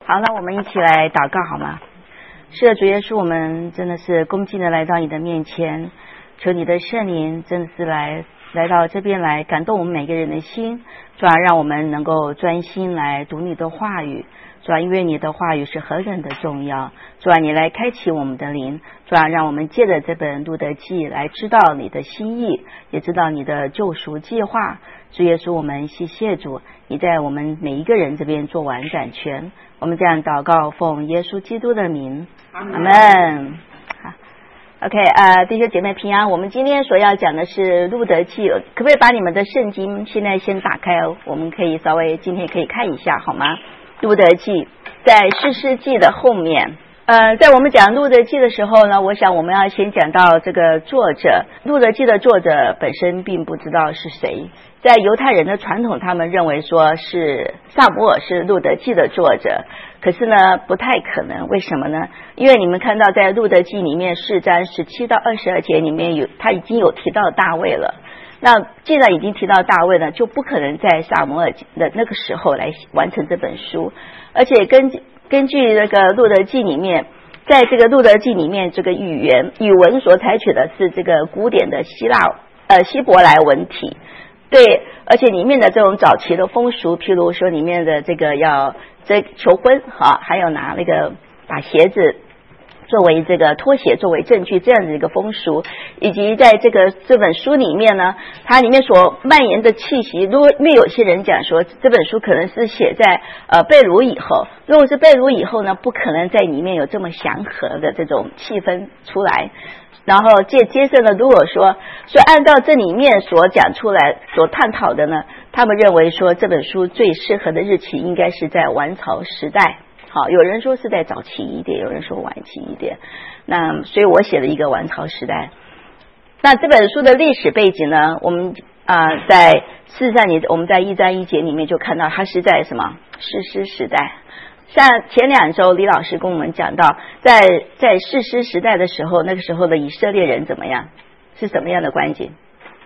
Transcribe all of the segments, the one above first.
好，那我们一起来祷告好吗？是的，主耶稣，我们真的是恭敬的来到你的面前，求你的圣灵真的是来到这边来感动我们每个人的心，主要让我们能够专心来读你的话语，主要因为你的话语是何等的重要，主要你来开启我们的灵，主要让我们借着这本路得记来知道你的心意，也知道你的救赎计划。主耶稣，我们谢谢主，你在我们每一个人这边做完掌权，我们这样祷告，奉耶稣基督的名，阿们。好 ，OK， 弟兄姐妹平安。我们今天所要讲的是路得记，可不可以把你们的圣经现在先打开哦？我们可以稍微今天可以看一下好吗？路得记在士师记的后面。在我们讲路得记的时候呢，我想我们要先讲到这个作者。路得记的作者本身并不知道是谁，在犹太人的传统，他们认为说是撒母耳是路得记的作者，可是呢不太可能。为什么呢？因为你们看到在路得记里面4章17到22节里面他已经有提到大卫了。那既然已经提到大卫呢，就不可能在撒母耳的那个时候来完成这本书。而且根据那个路得记里面，在这个路得记里面，这个语文所采取的是这个古典的希伯来文体。对，而且里面的这种早期的风俗，譬如说里面的这个要求婚还有拿那个把鞋子作为这个拖鞋作为证据这样的一个风俗，以及在这本书里面呢，它里面所蔓延的气息，如果有些人讲说这本书可能是写在被掳以后，如果是被掳以后呢，不可能在里面有这么祥和的这种气氛出来。然后接着呢，如果说按照这里面所讲出来所探讨的呢，他们认为说这本书最适合的日期应该是在王朝时代。好，有人说是在早期一点，有人说晚期一点。那所以我写了一个王朝时代。那这本书的历史背景呢，我们在事实上我们在1章1节里面就看到它是在什么士师时代。像前2周李老师跟我们讲到，在士师时代的时候，那个时候的以色列人怎么样，是什么样的光景？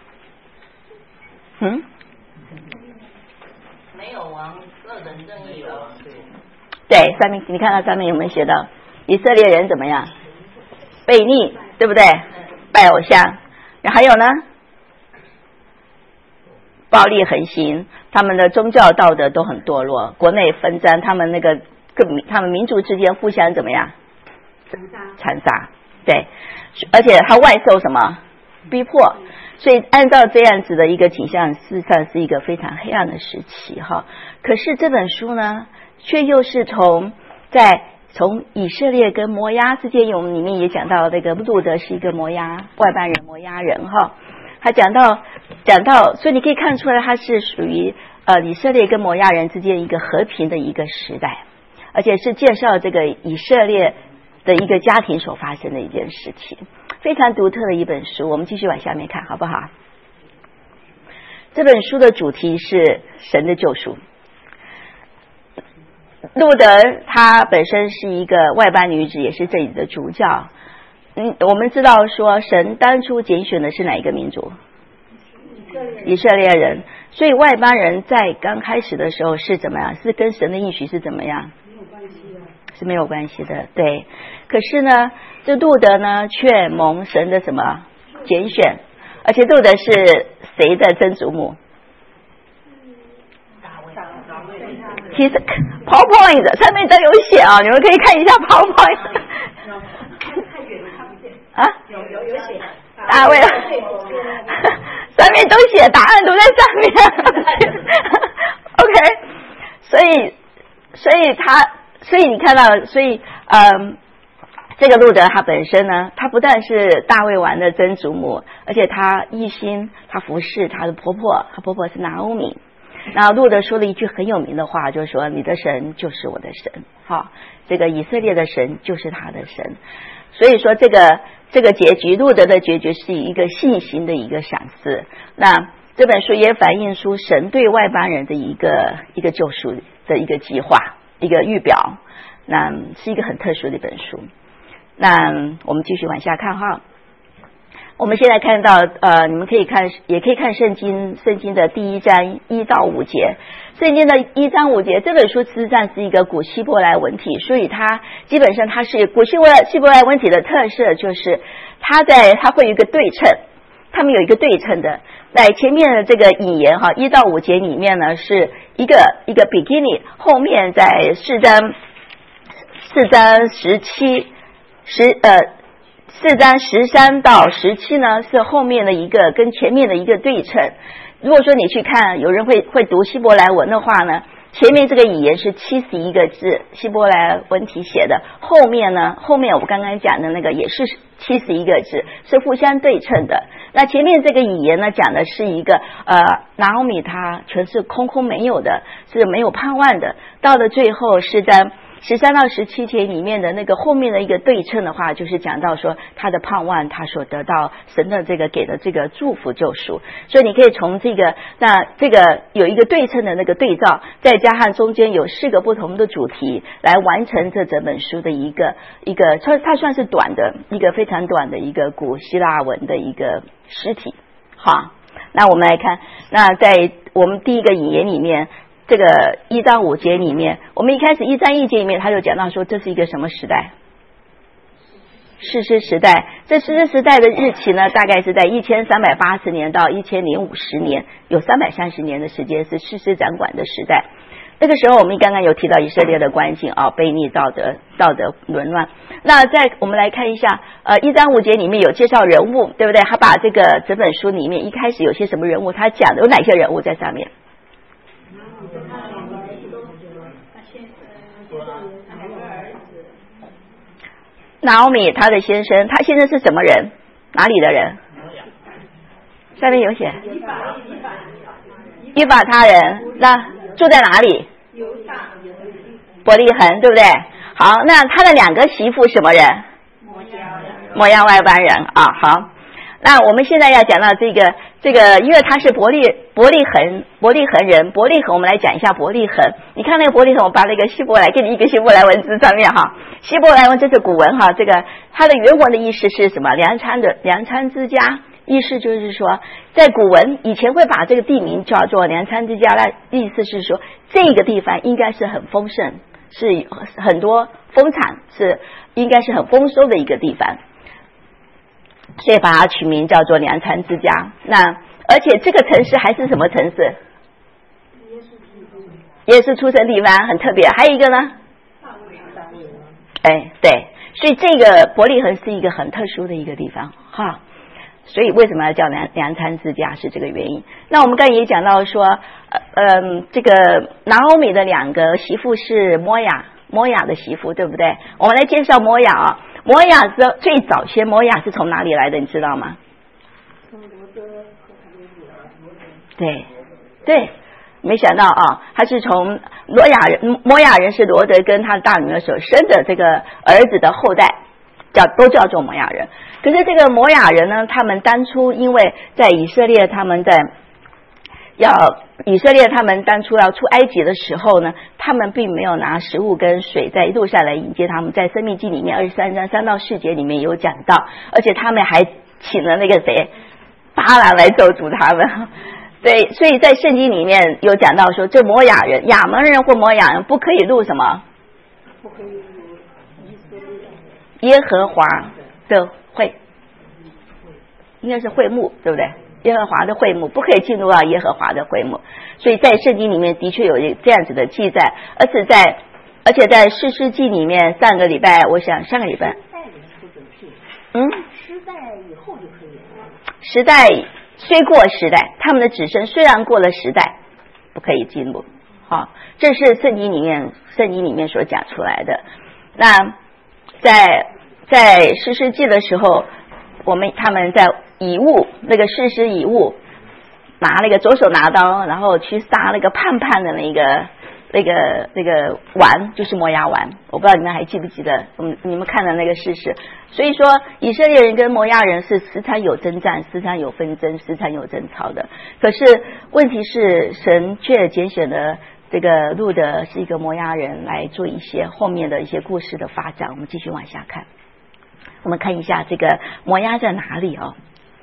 没有王，个人正义了。 对，上面你看到上面有没有写到以色列人怎么样？悖逆，对不对？拜偶像。还有呢，暴力横行，他们的宗教道德都很堕落，国内纷争，他们民族之间互相怎么样？残杀。对，而且他外受什么？逼迫。所以按照这样子的一个景象，事实上是一个非常黑暗的时期哈。可是这本书呢，却又是从以色列跟摩押之间，我们里面也讲到那个路得是一个外邦人摩押人哈。他讲到，所以你可以看出来，他是属于以色列跟摩押人之间一个和平的一个时代，而且是介绍这个以色列的一个家庭所发生的一件事情，非常独特的一本书。我们继续往下面看好不好？这本书的主题是神的救赎。路得她本身是一个外邦女子，也是这里的主角。我们知道说神当初拣选的是哪一个民族？以色列人。所以外邦人在刚开始的时候是怎么样？是跟神的应许是怎么样？是没有关系的。对。可是呢，这路得呢却蒙神的什么拣选？而且路得是谁的曾祖母？其实 PowerPoint 上面都有写啊，你们可以看一下 PowerPoint。 有写。 大卫，上面都写，答案都在上面。OK， 所以你看到，这个路得他本身呢，他不但是大卫王的曾祖母，而且他一心他服侍他的婆婆，他婆婆是拿俄米。然后路得说了一句很有名的话，就是说你的神就是我的神，好，这个以色列的神就是他的神。所以说这个结局，路得的结局是一个信心的一个赏赐。那这本书也反映出神对外邦人的一个救赎的一个计划，一个预表。那是一个很特殊的一本书。那我们继续往下看哈。 我们现在看到你们可以看，也可以看圣经的第1章1到5节。圣经的1章5节，这本书实际上是一个古希伯来文体，所以它基本上它是古希伯来文体的特色，就是它会有一个对称，他们有一个对称的。在前面的这个引言哈，1到5节里面呢是一个 beginning， 后面在4章13到17呢是后面的一个跟前面的一个对称。如果说你去看，有人会读希伯来文的话呢，前面这个引言是71个字，希伯来文体写的，后面我刚刚讲的那个也是71个字，是互相对称的。那前面这个引言呢，讲的是一个拿俄米她全是空没有的，是没有盼望的。到了最后是在13到17节里面的那个后面的一个对称的话，就是讲到说他的盼望，他所得到神的这个给的这个祝福救赎。所以你可以从这个有一个对称的那个对照，再加上中间有4个不同的主题来完成这整本书的一个它算是短的一个非常短的一个古希腊文的一个实体。好，那我们来看，那在我们第一个引言里面，这个1章5节里面，我们一开始1章1节里面他就讲到说这是一个什么时代？士师时代。这士师时代的日期呢，大概是在1380年到1050年，有330年的时间是士师掌管的时代。那个时候我们刚刚有提到以色列的关境啊，悖逆道德沦乱。那我们来看一下1章5节里面有介绍人物，对不对？他把这个整本书里面一开始有些什么人物，他讲的有哪些人物在上面？拿俄米他的先生，他先生是什么人？哪里的人？下面有写以法他人。那住在哪里？伯利恒，对不对？好，那他的2个媳妇什么人？摩押外邦人啊。好，那我们现在要讲到这个，因为他是伯利恒人，伯利恒，我们来讲一下伯利恒。你看那个伯利恒，我把那个希伯来给你一个希伯来文字上面哈，希伯来文这是古文哈，这个它的原文的意思是什么？粮仓之家，意思就是说，在古文以前会把这个地名叫做粮仓之家，那意思是说这个地方应该是很丰盛，是很多丰产，是应该是很丰收的一个地方。所以把它取名叫做粮仓之家。那而且这个城市还是什么城市？耶稣出生地方，很特别。还有一个呢？对，所以这个伯利恒是一个很特殊的一个地方哈。所以为什么要叫粮仓之家是这个原因。那我们刚才也讲到说这个拿俄米的2个媳妇是摩亚的媳妇，对不对？我们来介绍摩亚啊。摩亚是最早先，摩亚是从哪里来的？你知道吗？对，没想到啊，他是从摩亚人是罗德跟他大女儿所生的这个儿子的后代，都叫做摩亚人。可是这个摩亚人呢，他们当初因为在以色列他们当初要出埃及的时候呢，他们并没有拿食物跟水在路上来迎接他们，在申命记里面23章3到4节里面有讲到，而且他们还请了那个谁巴兰来咒诅他们。对，所以在圣经里面有讲到说，这摩亚人、亚扪人或摩亚人不可以入什么？不可以入耶和华的会，应该是会幕，对不对？耶和华的会幕，不可以进入到耶和华的会幕。所以在圣经里面的确有这样子的记载，而且在士师记里面，上个礼拜时代以后就可以了。 时代虽过时代，他们的子孙虽然过了时代，不可以进入。好，这是圣经里面所讲出来的。那在士师记的时候，他们在以物，那个士师以物，拿那个左手拿刀，然后去杀那个叛的那个王，就是摩押王。我不知道你们还记不记得你们看的那个事实。所以说以色列人跟摩押人是时常有征战，时常有纷争，时常有争吵的。可是问题是神却拣选了这个路的是一个摩押人来做一些后面的一些故事的发展。我们继续往下看，我们看一下这个摩押在哪里哦。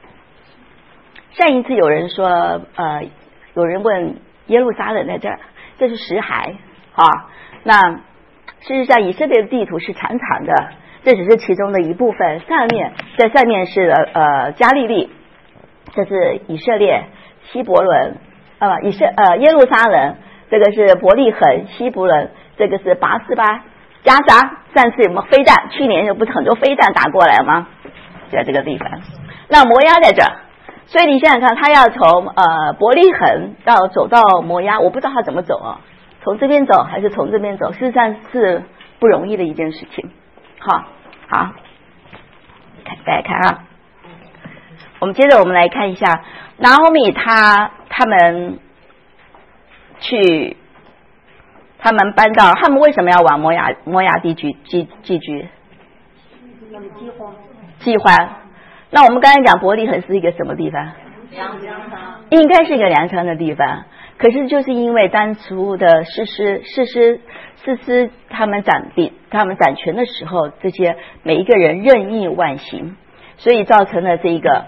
上一次有人说有人问耶路撒冷在这儿，这是死海啊。那事实上以色列的地图是长长的，这只是其中的一部分。在上面是加利利，这是以色列，希伯伦耶路撒冷，这个是伯利恒，希伯伦，这个是拔示巴，加沙。上次有没有飞弹？去年有不是很多飞弹打过来吗？就在这个地方。那摩押在这儿，所以你想想看，他要从伯利恒走到摩押，我不知道他怎么走啊，从这边走还是从这边走，事实上是不容易的一件事情。好，大家看啊，我们接着来看一下拿俄米他们搬到，他们为什么要往摩押地寄居？饥荒。那我们刚才讲伯利恒是一个什么地方？应该是一个粮仓的地方。可是就是因为当初的士师他们掌权的时候，这些每一个人任意妄行，所以造成了这个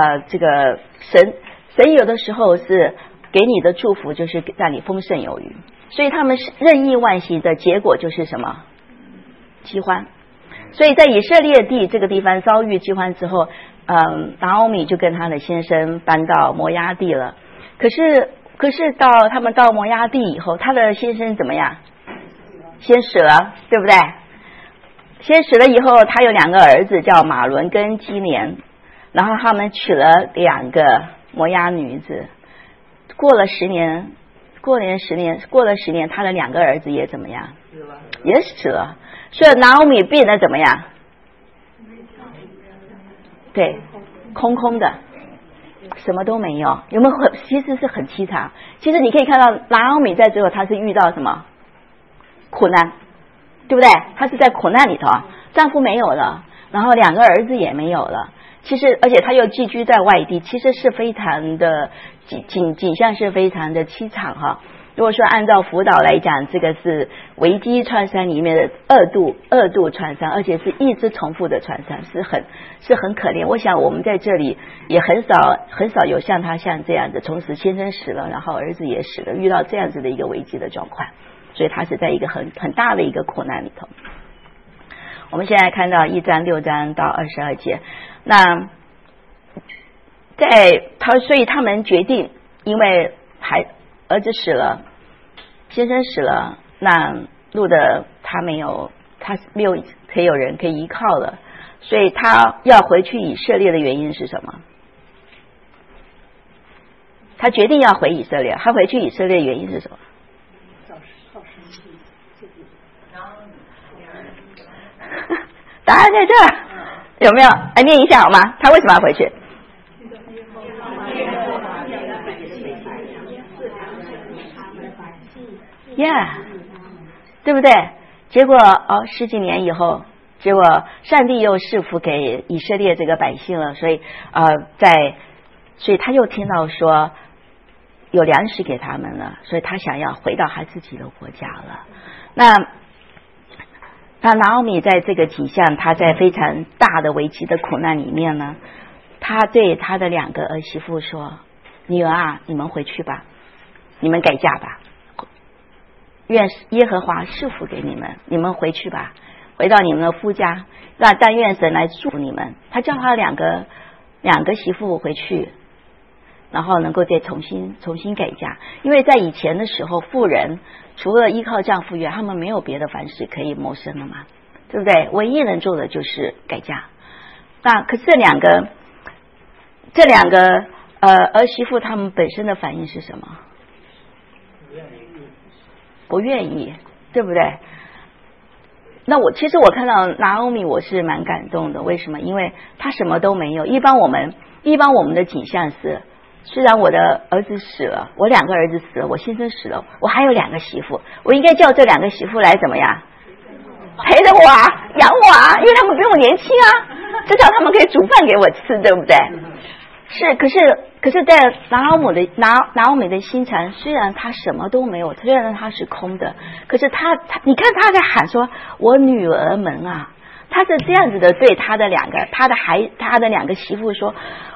神有的时候是给你的祝福就是让你丰盛有余，所以他们任意妄行的结果就是什么？饥荒。所以在以色列地这个地方遭遇饥荒之后，拿俄米就跟他的先生搬到摩押地了。可是他们到摩押地以后，他的先生怎么样？先死了，对不对？先死了以后，他有2个儿子叫马伦跟基连，然后他们娶了2个摩押女子。过了10年，他的2个儿子也怎么样？也死了。所以拿俄米变得怎么样？对，空空的，什么都没有。有没有？其实是很凄惨。其实你可以看到拿俄米在最后他是遇到什么苦难，对不对？他是在苦难里头，丈夫没有了，然后2个儿子也没有了。其实而且他又寄居在外地，其实是非常的景象是非常的凄惨哈。如果说按照辅导来讲，这个是危机创伤里面的二度创伤，而且是一直重复的创伤，是很可怜。我想我们在这里也很少有像他这样的，同时先生死了，然后儿子也死了，遇到这样子的一个危机的状况，所以他是在一个很大的一个苦难里头。我们现在看到1章6章到22节，那所以他们决定，因为儿子死了，先生死了，那路的他没有可以有人可以依靠了，所以他要回去以色列的原因是什么？他决定要回以色列，他回去以色列的原因是什么？答案在这儿，有没有？来念一下好吗？他为什么要回去？Yeah， 对不对？结果10几年以后，结果上帝又赐福给以色列这个百姓了，所以他又听到说有粮食给他们了，所以他想要回到他自己的国家了。那拿俄米在这个景象，他在非常大的危机的苦难里面呢，他对他的2个儿媳妇说：“女儿啊，你们回去吧，你们改嫁吧。愿耶和华赐福给你们，你们回去吧，回到你们的夫家，但愿神来祝福你们。”他叫他两个媳妇回去，然后能够再重新改嫁。因为在以前的时候，妇人除了依靠丈夫以外，他们没有别的方式可以谋生了嘛，对不对？唯一能做的就是改嫁。那可是这两个儿媳妇，他们本身的反应是什么？不愿意，对不对？那其实我看到拿俄米，我是蛮感动的。为什么？因为他什么都没有。一般我们的景象是，虽然我的儿子死了，我2个儿子死了，我先生死了，我还有2个媳妇，我应该叫这2个媳妇来怎么样？陪着我啊，养我啊，因为他们比我年轻啊，至少他们可以煮饭给我吃，对不对？是，可是在拿俄米的心肠，虽然他什么都没有，虽然他是空的，可是他你看他在喊说：“我女儿们啊！”他是这样子的对他的2个媳妇说：“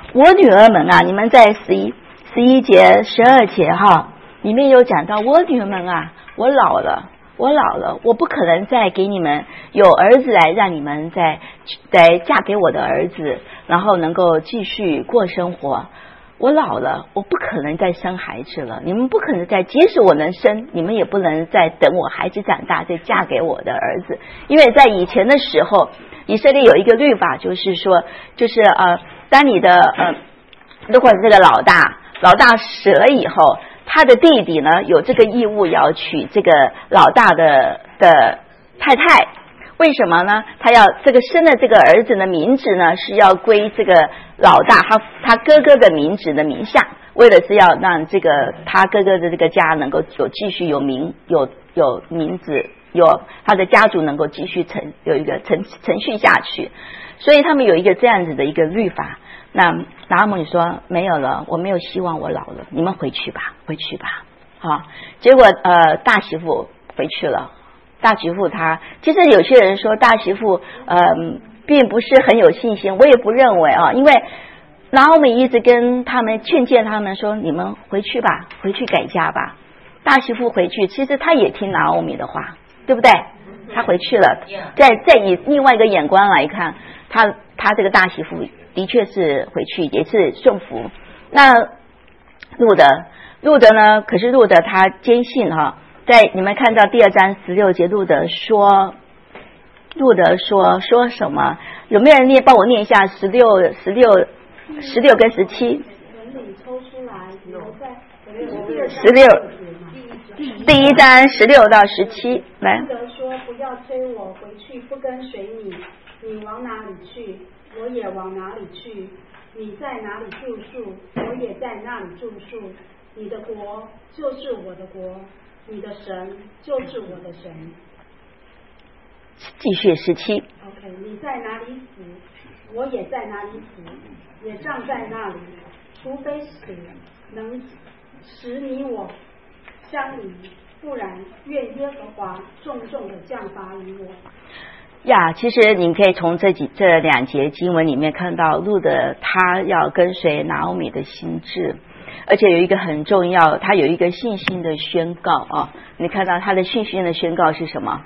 我女儿们啊，你们在11节、12节哈，里面有讲到我女儿们啊，我老了，我不可能再给你们有儿子来让你们再嫁给我的儿子，然后能够继续过生活。我老了，我不可能再生孩子了，你们不可能再，即使我能生，你们也不能再等我孩子长大再嫁给我的儿子。因为在以前的时候，以色列有一个律法，就是说，当你的如果这个老大死了以后，他的弟弟呢有这个义务要娶这个老大的太太。为什么呢？他要这个生的这个儿子的名字呢是要归这个老大他哥哥的名字的名下，为了是要让这个他哥哥的这个家能够继续有名字，有他的家族能够继续有一个程序下去，所以他们有一个这样子的一个律法。那拿俄米说没有了，我没有希望我老了，你们回去吧。好，结果大媳妇回去了。大媳妇她其实有些人说大媳妇并不是很有信心，我也不认为啊，因为拿俄米一直跟他们劝诫他们说你们回去吧，回去改嫁吧。大媳妇回去，其实她也听拿俄米的话，对不对？她回去了，再以另外一个眼光来看，她这个大媳妇的确是回去也是顺服。那路德呢？可是路德他坚信哈，在你们看到第2章16节，路德说什么？有没有人帮我念一下16跟17？16，第1章16到17，来。 路德说：“不要催我回去，不跟随你，你往哪里去，我也往哪里去。你在哪里住宿，我也在那里住宿。你的国就是我的国，你的神就是我的神。” 继续17。 OK， 你在哪里死，我也在哪里死，也葬在那里。除非死能使你我相离，不然愿耶和华重重的降罚于我。 呀，其实你可以从这2节经文里面看到路德他要跟随拿俄米的心志，而且有一个很重要，他有一个信心的宣告啊。你看到他的信心的宣告是什么？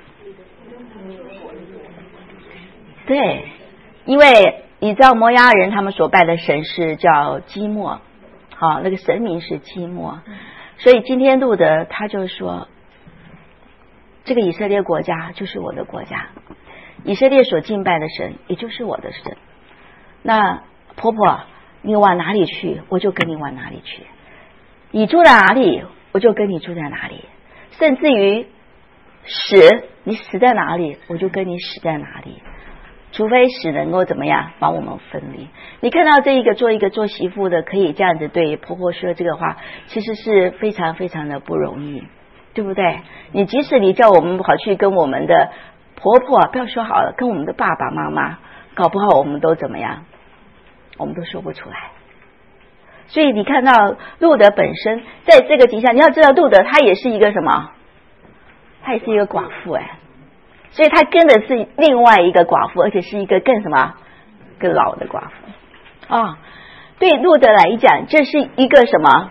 对，因为你知道摩押人他们所拜的神是叫基莫，好，那个神名是基莫，所以今天路德他就说，这个以色列国家就是我的国家，以色列所敬拜的神也就是我的神。那婆婆你往哪里去，我就跟你往哪里去，你住在哪里，我就跟你住在哪里，甚至于你死在哪里，我就跟你死在哪里，除非死能够怎么样把我们分离。你看到这一个做媳妇的可以这样子对婆婆说这个话，其实是非常非常的不容易，对不对？你即使你叫我们跑去跟我们的婆婆，不要说好了，跟我们的爸爸妈妈，搞不好我们都怎么样，我们都说不出来。所以你看到路德本身在这个景象，你要知道路德他也是一个什么，他也是一个寡妇所以他跟的是另外一个寡妇，而且是一个更老的寡妇对路德来讲，这是一个什么？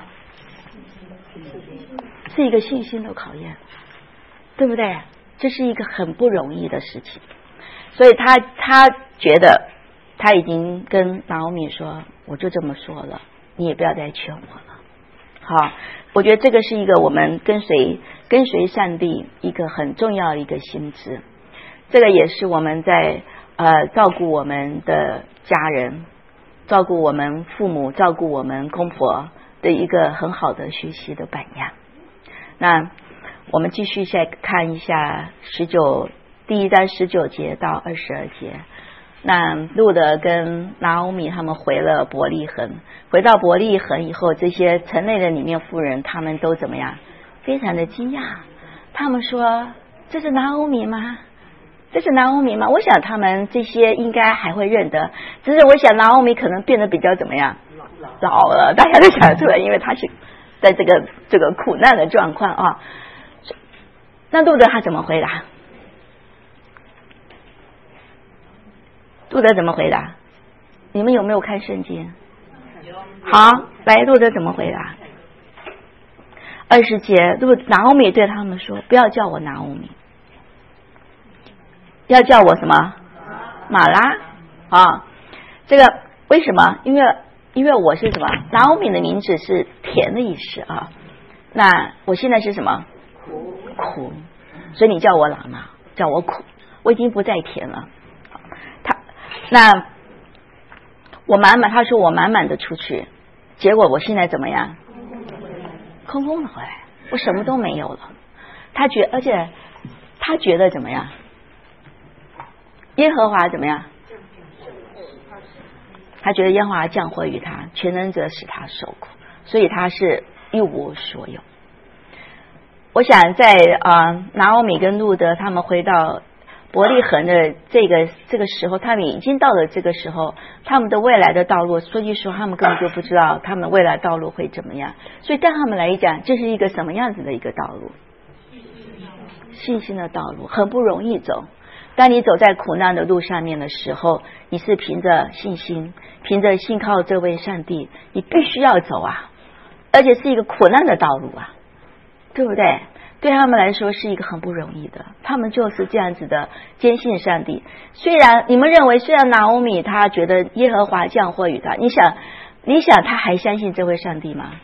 是一个信心的考验，对不对？这是一个很不容易的事情。所以他觉得他已经跟拿俄米说，我就这么说了，你也不要再劝我了。好，我觉得这个是一个我们跟随上帝一个很重要的一个心智。这个也是我们在照顾我们的家人，照顾我们父母，照顾我们公婆的一个很好的学习的榜样。那我们继续再看一下第1章19节到22节。那路德跟拿俄米他们回了伯利恒，回到伯利恒以后，这些城内的里面妇人他们都怎么样？非常的惊讶，他们说，这是拿俄米吗？这是拿俄米吗？我想他们这些应该还会认得，只是我想拿俄米可能变得比较怎么样，老了，大家都想得出来，因为他是在这个苦难的状况啊。那路德他怎么回答？路德怎么回答？你们有没有看圣经？ 好，来路德怎么回答？20节，拿俄米对他们说：“不要叫我拿俄米，要叫我什么？马拉啊！这个为什么？因为我是什么？拿俄米的名字是甜的意思啊。那我现在是什么？苦，所以你叫我拉嘛，叫我苦，我已经不再甜了。那我满满，他说我满满的出去，结果我现在怎么样？空空的回来，我什么都没有了。而且他觉得怎么样？耶和华怎么样？他觉得耶和华降祸于他，全能者使他受苦，所以他是一无所有。我想在拿俄米跟路德他们回到伯利恒的这个时候，他们已经到了这个时候，他们的未来的道路，说句实话，他们根本就不知道他们未来道路会怎么样。所以对他们来讲，这是一个什么样子的一个道路？信心的道路，很不容易走。当你走在苦难的路上面的时候，你是凭着信心，凭着信靠这位上帝，你必须要走啊，而且是一个苦难的道路啊，对不对？对他们来说是一个很不容易的，他们就是这样子的坚信上帝。虽然你们认为，虽然拿俄米他觉得耶和华降祸于他，你想他还相信这位上帝吗？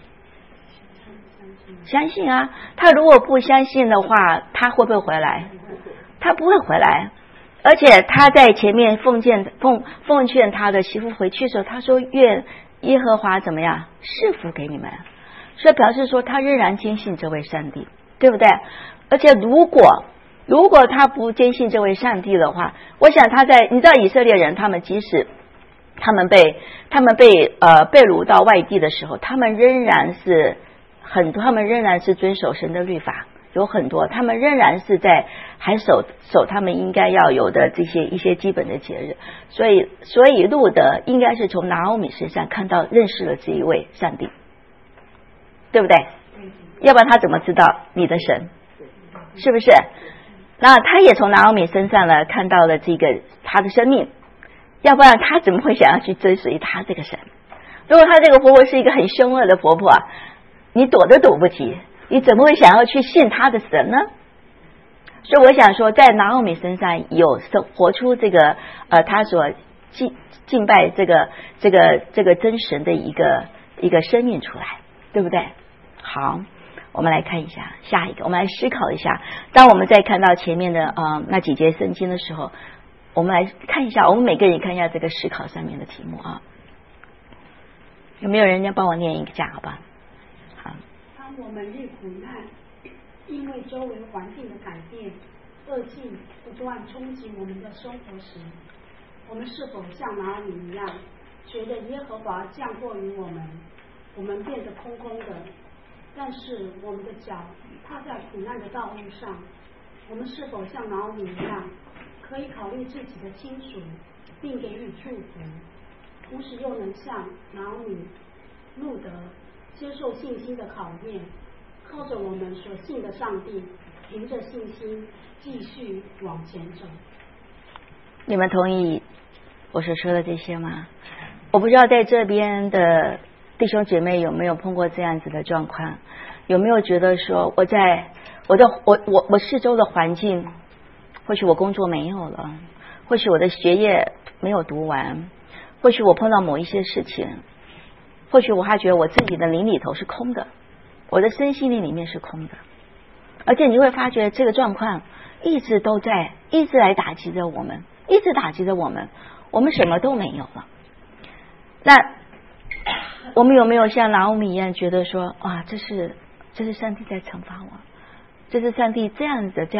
相信啊，他如果不相信的话，他会不会回来？他不会回来。而且他在前面奉劝他的媳妇回去的时候，他说愿耶和华怎么样赐福给你们，所以表示说他仍然坚信这位上帝，对不对？而且如果他不坚信这位上帝的话，我想你知道以色列人他们即使他们被掳到外地的时候，他们仍然是遵守神的律法，有很多他们仍然是还守他们应该要有的一些基本的节日。所以路德应该是从拿俄米身上认识了这一位上帝，对不对？要不然他怎么知道你的神？是不是？那他也从拿俄米身上呢看到了他的生命，要不然他怎么会想要去追随他这个神？如果他这个婆婆是一个很凶恶的婆婆啊，你躲都躲不及，你怎么会想要去信他的神呢？所以我想说，在拿俄米身上有活出这个他所敬拜这个真神的一个生命出来，对不对？好，我们来看一下下一个，我们来思考一下。当我们在看到前面的那几节圣经的时候，我们来看一下，我们每个人看一下这个思考上面的题目啊。有没有人家帮我念一个下？好吧。好。 当我们遇苦难，因为周围环境的改变，恶境不断冲击我们的生活时，我们是否像拿俄米一样，觉得耶和华降祸于我们变得空空的？但是我们的脚踏在苦难的道路上，我们是否像拿俄米一样，可以考虑自己的亲属，并给予祝福，同时又能像拿俄米、路德接受信心的考验，靠着我们所信的上帝，凭着信心继续往前走？ 你们同意我所说的这些吗？我不知道在这边的弟兄姐妹有没有碰过这样子的状况，有没有觉得说我四周的环境，或许我工作没有了，或许我的学业没有读完，或许我碰到某一些事情，或许我还觉得我自己的灵里头是空的，我的身心灵里面是空的，而且你会发觉这个状况一直来打击着我们，我们什么都没有了。那我们有没有像拿俄米一样觉得说，哇，这是上帝在惩罚我，这是上帝这样子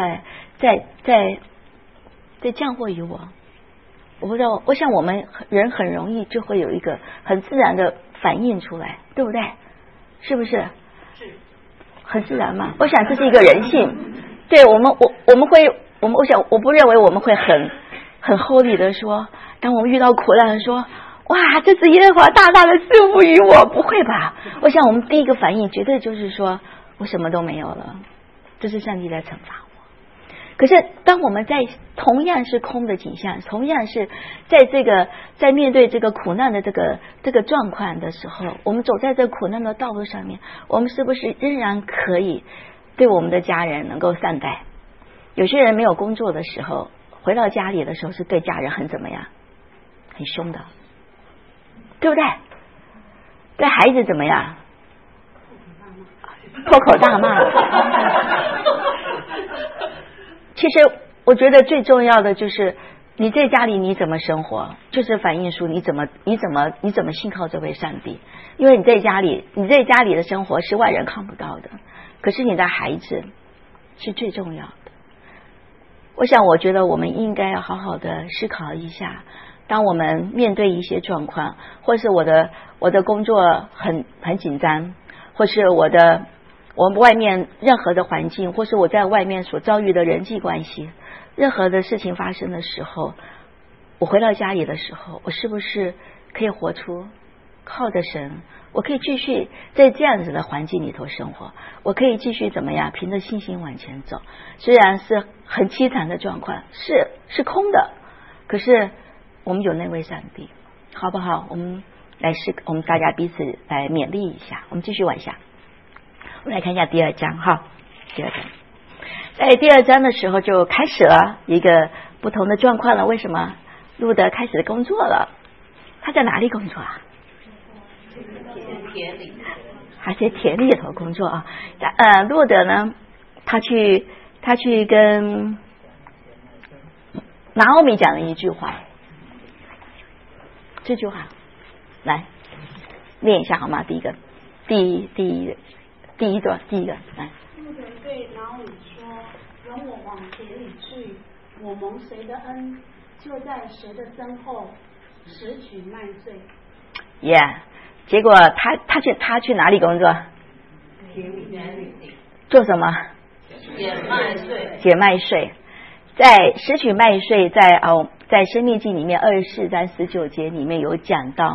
在降祸于我？我不知道，我想我们人很容易就会有一个很自然的反应出来，对不对？是不是？是，很自然嘛。我想这是一个人性。对，我想我不认为我们会很holy的说，当我们遇到苦难说，哇，这是耶和华大大的赐福于我，不会吧？我想我们第一个反应绝对就是说，我什么都没有了，这是上帝在惩罚我。 可是当我们在同样是空的景象，同样是在面对这个苦难的这个状况的时候，我们走在这个苦难的道路上面，我们是不是仍然可以对我们的家人能够善待？有些人没有工作的时候，回到家里的时候是对家人很怎么样？很凶的，对不对？对孩子怎么样？破口大骂。其实我觉得最重要的就是你在家里你怎么生活，就是反映出你怎么信靠这位上帝。因为你在家里的生活是外人看不到的，可是你的孩子是最重要的。我觉得我们应该要好好的思考一下，当我们面对一些状况，或是我的工作很紧张，或是我们外面任何的环境，或是我在外面所遭遇的人际关系，任何的事情发生的时候，我回到家里的时候，我是不是可以活出靠着神，我可以继续在这样子的环境里头生活，我可以继续怎么样凭着信心往前走。虽然是很凄惨的状况，是空的，可是我们有那位上帝，好不好？我们大家彼此来勉励一下。我们继续往下，我们来看一下第二章哈。第二章在第二章的时候就开始了一个不同的状况了。为什么？路德开始工作了。他在哪里工作啊？ 田里， 还在田里头工作啊。路德呢，他去跟拿俄米讲了一句话，这句话来念一下好吗？第一个来。 路德对拿俄米说：“容我往田里去，我蒙谁的恩，就在谁的身后拾取麦穗。” Yeah， 结果他去哪里工作？ 田里做什么？捡麦穗。在拾取麦穗，在申命记里面24章19节里面有讲到，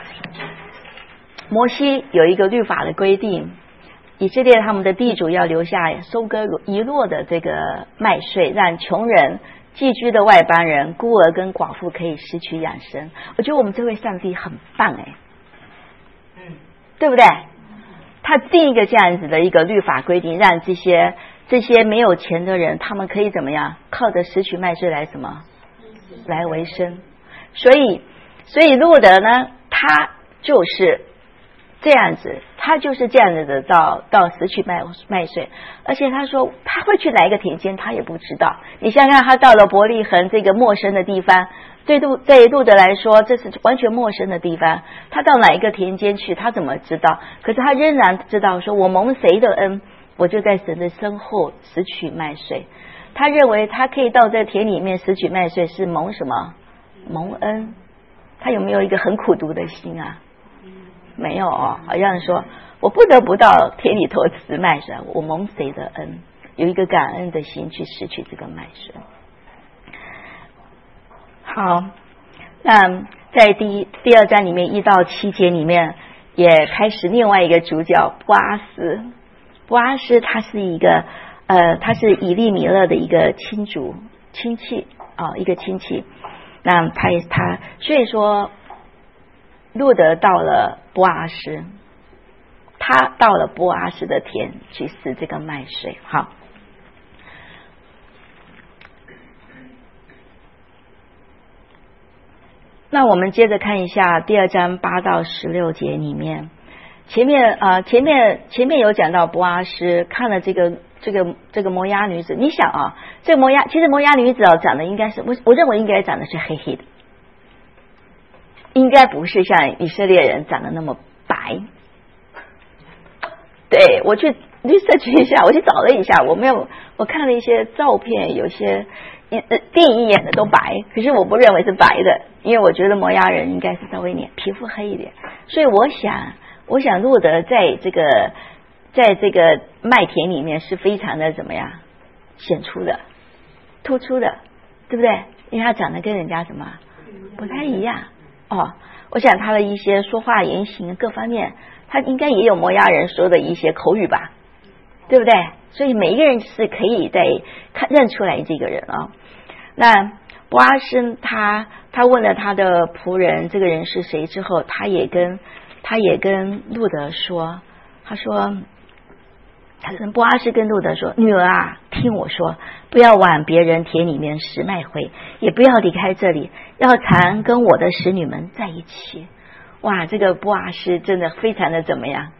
摩西有一个律法的规定，以色列他们的地主要留下收割遗落的这个麦穗，让穷人、寄居的外邦人、孤儿跟寡妇可以拾取养生。我觉得我们这位上帝很棒对不对？他定一个这样子的一个律法规定，让这些没有钱的人，他们可以怎么样？靠着拾取麦穗来什么？来为生。所以路德呢，他就是这样子，的到拾取麦穗，而且他说他会去哪一个田间，他也不知道。你想想，他到了伯利恒这个陌生的地方，对路德来说，这是完全陌生的地方。他到哪一个田间去，他怎么知道？可是他仍然知道，说我蒙谁的恩，我就在神的身后拾取麦穗。他认为他可以到这田里面拾取麦穗，是蒙什么？蒙恩。他有没有一个很苦读的心啊？没有好像说我不得不到田里头拾麦穗，我蒙谁的恩？有一个感恩的心去拾取这个麦穗。好，那在第二章里面1到7节里面也开始另外一个主角波阿斯。波阿斯他是一个他是以利米勒的一个亲戚一个亲戚。那他所以说路德到了波阿斯，他到了波阿斯的田去拾这个麦穗。好，那我们接着看一下第二章8到16节里面，前面有讲到波阿斯看了这个摩押女子。你想其实摩押女子长得应该是我认为应该长得是黑黑的，应该不是像以色列人长得那么白。对，我去research一下，我去找了一下，我看了一些照片，有些电影演的都白，可是我不认为是白的，因为我觉得摩押人应该是稍微皮肤黑一点。所以我想路德在这个麦田里面是非常的怎么样显出的、突出的，对不对？因为他长得跟人家什么不太一样我想他的一些说话言行各方面，他应该也有摩押人说的一些口语吧，对不对？ 所以每一个人是可以认出来这个人啊。那波阿斯他问了他的仆人这个人是谁之后，他也跟路德说，波阿斯跟路德说，女儿啊，听我说，不要往别人田里面拾麦穗，也不要离开这里，要常跟我的使女们在一起。哇，这个波阿斯真的非常的怎么样？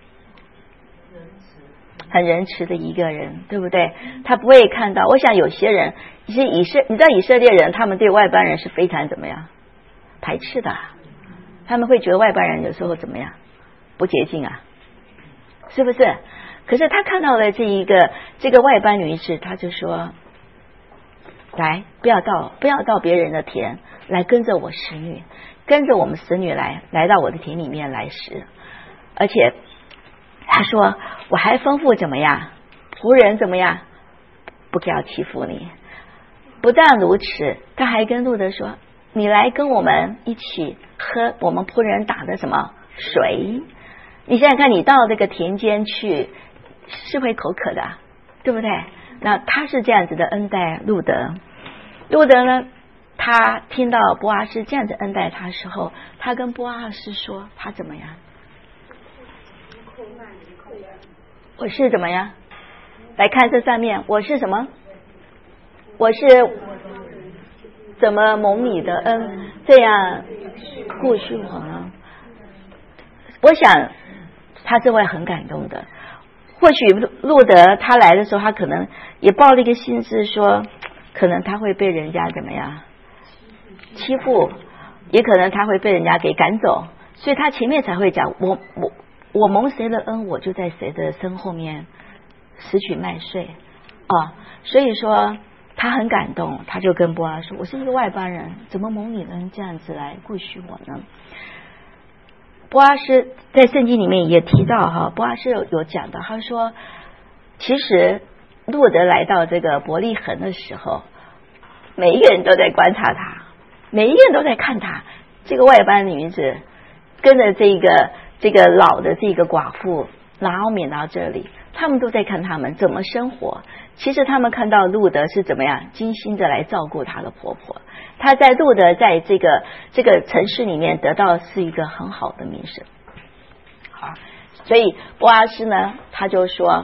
很仁慈的一个人，对不对？他不会看到，我想有些人，你知道以色列人，他们对外邦人是非常怎么样排斥的，他们会觉得外邦人有时候怎么样不洁净啊，是不是？可是他看到了这个外邦女子，他就说，来，不要到别人的田，来跟着我使女，跟着我们使女来到我的田里面来食。而且他说，我还吩咐怎么样，仆人怎么样，不要欺负你。不但如此，他还跟路德说，你来跟我们一起喝我们仆人打的什么水。你想想看，你到这个田间去是会口渴的，对不对？那他是这样子的恩待路德。路德呢，他听到波阿斯这样子恩待他的时候，他跟波阿斯说，他怎么样？我是怎么样？来看这上面，我是什么？我是怎么蒙你的恩，这样顾恤我呢？我想他是会很感动的。或许路德他来的时候，他可能也抱了一个心思说，可能他会被人家怎么样欺负，也可能他会被人家给赶走，所以他前面才会讲，我蒙谁的恩，我就在谁的身后面拾取麦穗啊。所以说他很感动，他就跟波阿斯说，我是一个外邦人，怎么蒙你恩这样子来顾恤我呢？波阿斯在圣经里面也提到波阿斯有讲到，他说其实路德来到这个伯利恒的时候，每一个人都在观察他，每一个人都在看他，这个外邦女子跟着这个老的这个寡妇拿俄米到这里，他们都在看他们怎么生活。其实他们看到路德是怎么样精心的来照顾他的婆婆，他在路德在这个城市里面得到是一个很好的名声。好，所以波阿斯呢，他就说，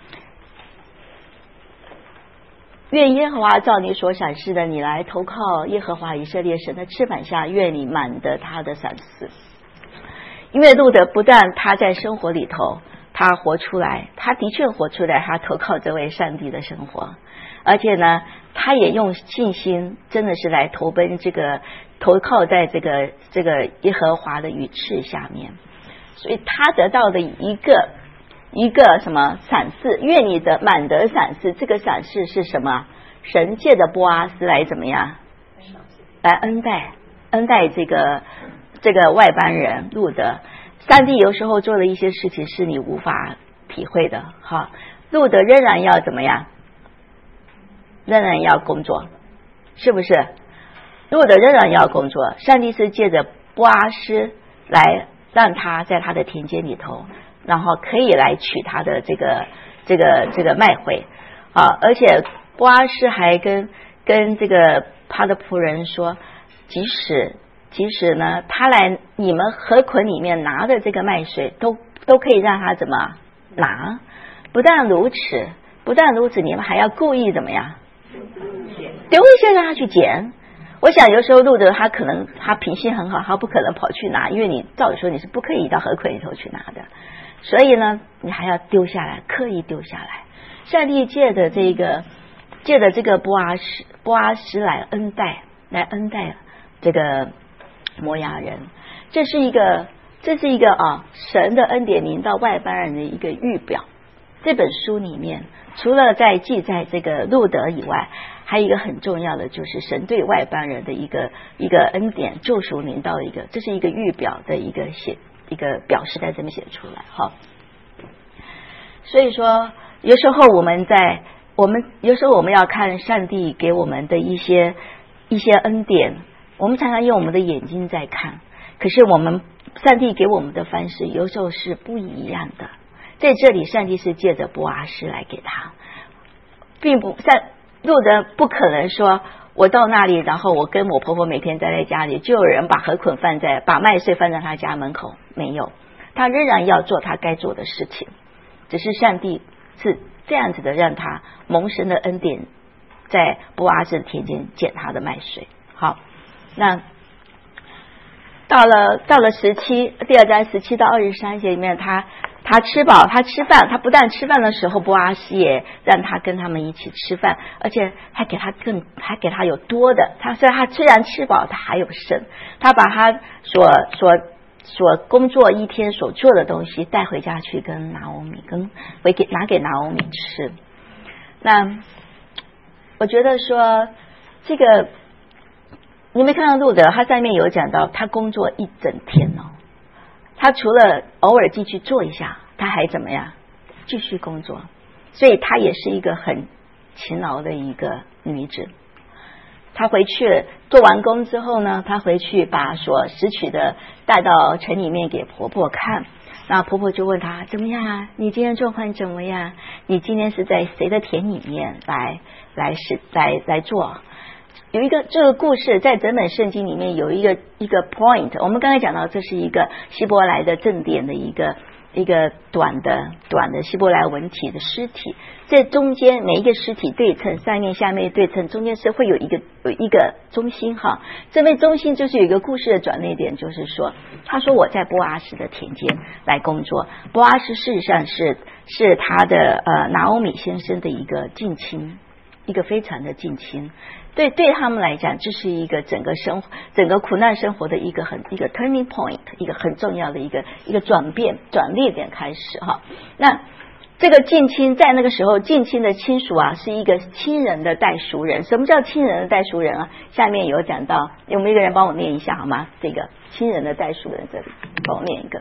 愿耶和华照你所赏赐的，你来投靠耶和华以色列神的翅膀下，愿你满得他的赏赐。因为路德不但他在生活里头他活出来，他的确活出来他投靠这位上帝的生活，而且呢他也用信心真的是来投靠在这个耶和华的羽翅下面，所以他得到的一个什么赏赐，愿你的满得赏赐。这个赏赐是什么？神借着波阿斯来怎么样来恩待这个外邦人路德。上帝有时候做的一些事情是你无法体会的哈。路德仍然要怎么样？仍然要工作，是不是？路德仍然要工作。上帝是借着波阿斯来让他在他的田间里头，然后可以来取他的这个麦穗啊。而且波阿斯还跟这个他的仆人说，即使呢他来你们河捆里面拿的这个麦穗都可以让他怎么拿。不但如此，你们还要故意怎么样丢一些让他去捡。我想有时候路德他可能他品性很好，他不可能跑去拿，因为你照理说你是不可以到河捆里头去拿的，所以呢你还要丢下来，刻意丢下来。上帝借着这个波阿斯来恩待这个摩押人。这是一个神的恩典临到外邦人的一个预表。这本书里面除了在记载这个路德以外，还有一个很重要的，就是神对外邦人的一个恩典救赎临到这是一个预表的一个表示在这边写出来哈。所以说有时候我们要看上帝给我们的一些恩典，我们常常用我们的眼睛在看，可是上帝给我们的方式有时候是不一样的。 在这里上帝是借着波阿斯来给他，并不路德不可能说我到那里，然后我跟我婆婆每天待在家里，就有人把禾捆把麦穗放在他家门口，没有，他仍然要做他该做的事情，只是上帝是这样子的让他蒙神的恩典，在波阿斯的田间捡他的麦穗。好，那到了第二章17到23节里面，他吃饱，他吃饭，他不但吃饭的时候，波阿斯也让他跟他们一起吃饭，而且还给他有多的。他虽然吃饱，他还有剩，他把他所工作一天所做的东西带回家去跟拿俄米拿给拿俄米吃。那我觉得说这个你没看到路德，他上面有讲到他工作一整天哦，他除了偶尔继续做一下，他还怎么样继续工作，所以他也是一个很勤劳的一个女子。他回去做完工之后呢，他回去把所拾取的带到城里面给婆婆看，那婆婆就问他怎么样啊？你今天状况怎么样？你今天是在谁的田里面来做？有一个这个故事在整本圣经里面有一个 point， 我们刚才讲到这是一个希伯来的正典的一个短的希伯来文体的尸体，在中间每一个尸体对称，上面下面对称，中间是会有一个中心哈。这边中心就是有一个故事的转捩点，就是说他说我在波阿斯的田间来工作，波阿斯事实上是他的拿俄米先生的一个近亲，一个非常的近亲。对他们来讲，这是一个整个苦难生活的一个 turning point， 一个很重要的一个转捩点开始哈。那这个近亲在那个时候，近亲的亲属啊，是一个亲人的代赎人。什么叫亲人的代赎人啊？下面有讲到，有没有一个人帮我念一下好吗？这个亲人的代赎人，这里帮我念一个。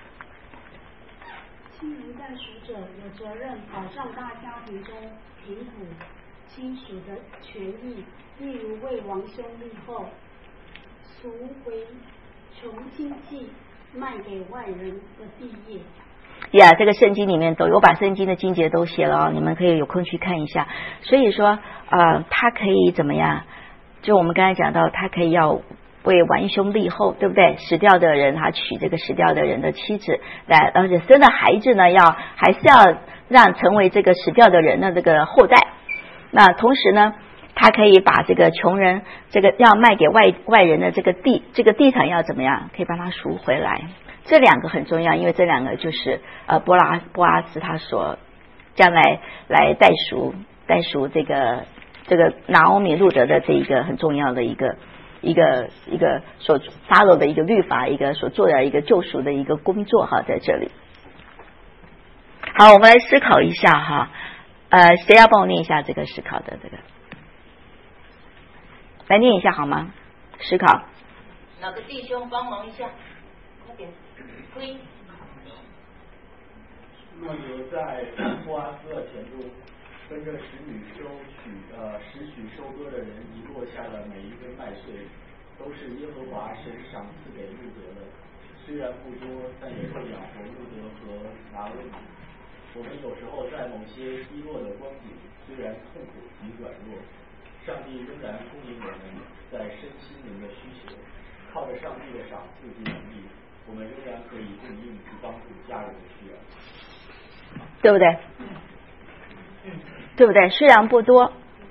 亲人代赎者有责任保障大家庭中贫苦亲属的权益，例如为亡兄立后，赎回穷亲戚卖给外人的地业。 呀，这个圣经里面都有，把圣经的经节都写了哦，你们可以有空去看一下。所以说他可以怎么样？就我们刚才讲到，他可以要为亡兄立后，对不对？死掉的人他娶这个死掉的人的妻子来，而且生的孩子呢还是要让成为这个死掉的人的这个后代。那同时呢，他可以把这个穷人这个要卖给外人的这个地产要怎么样，可以帮他赎回来。这两个很重要，因为这两个就是波阿斯他所将来代赎这个拿俄米路德的这一个很重要的一个所 follow 的一个律法，一个所做的一个救赎的一个工作哈，在这里。好，我们来思考一下哈。谁要帮我念一下这个思考的这个？来念一下好吗？思考。 哪个弟兄帮忙一下？快点，推。 若有在波阿斯的田中跟着拾取收割的人遗落下的每一根麦穗，都是耶和华神赏赐给路德的，虽然不多，但也会养活路德和拿俄米。我们有时候在某些低落的光景，虽然痛苦及软弱，上帝仍然供应我们在身心灵的需求。靠着上帝的赏赐及能力，我们仍然可以供应及帮助家人的需要， 对不对？对不对？虽然不多，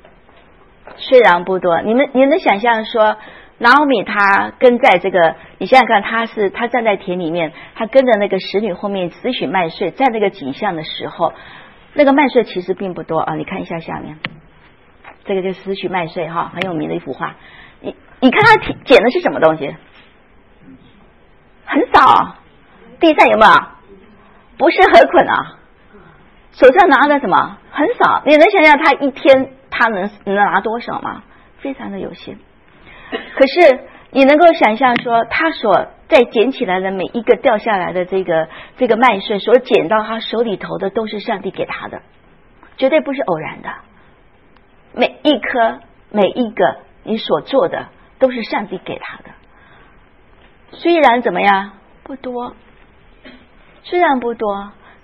你能想象说拿俄米他跟在这个，你想想看，他站在田里面，他跟着那个使女后面拾取麦穗，在那个景象的时候，那个麦穗其实并不多啊。你看一下下面，这个就是拾取麦穗哈，很有名的一幅画。你看他捡的是什么东西？很少，地上有没有？不是禾捆啊，手上拿的什么？很少。你能想象他一天他能拿多少吗？非常的有限。可是你能够想象说，他所在捡起来的每一个掉下来的这个麦穗，所捡到他手里头的都是上帝给他的，绝对不是偶然的。每一颗每一个你所做的都是上帝给他的，虽然怎么样不多，虽然不多，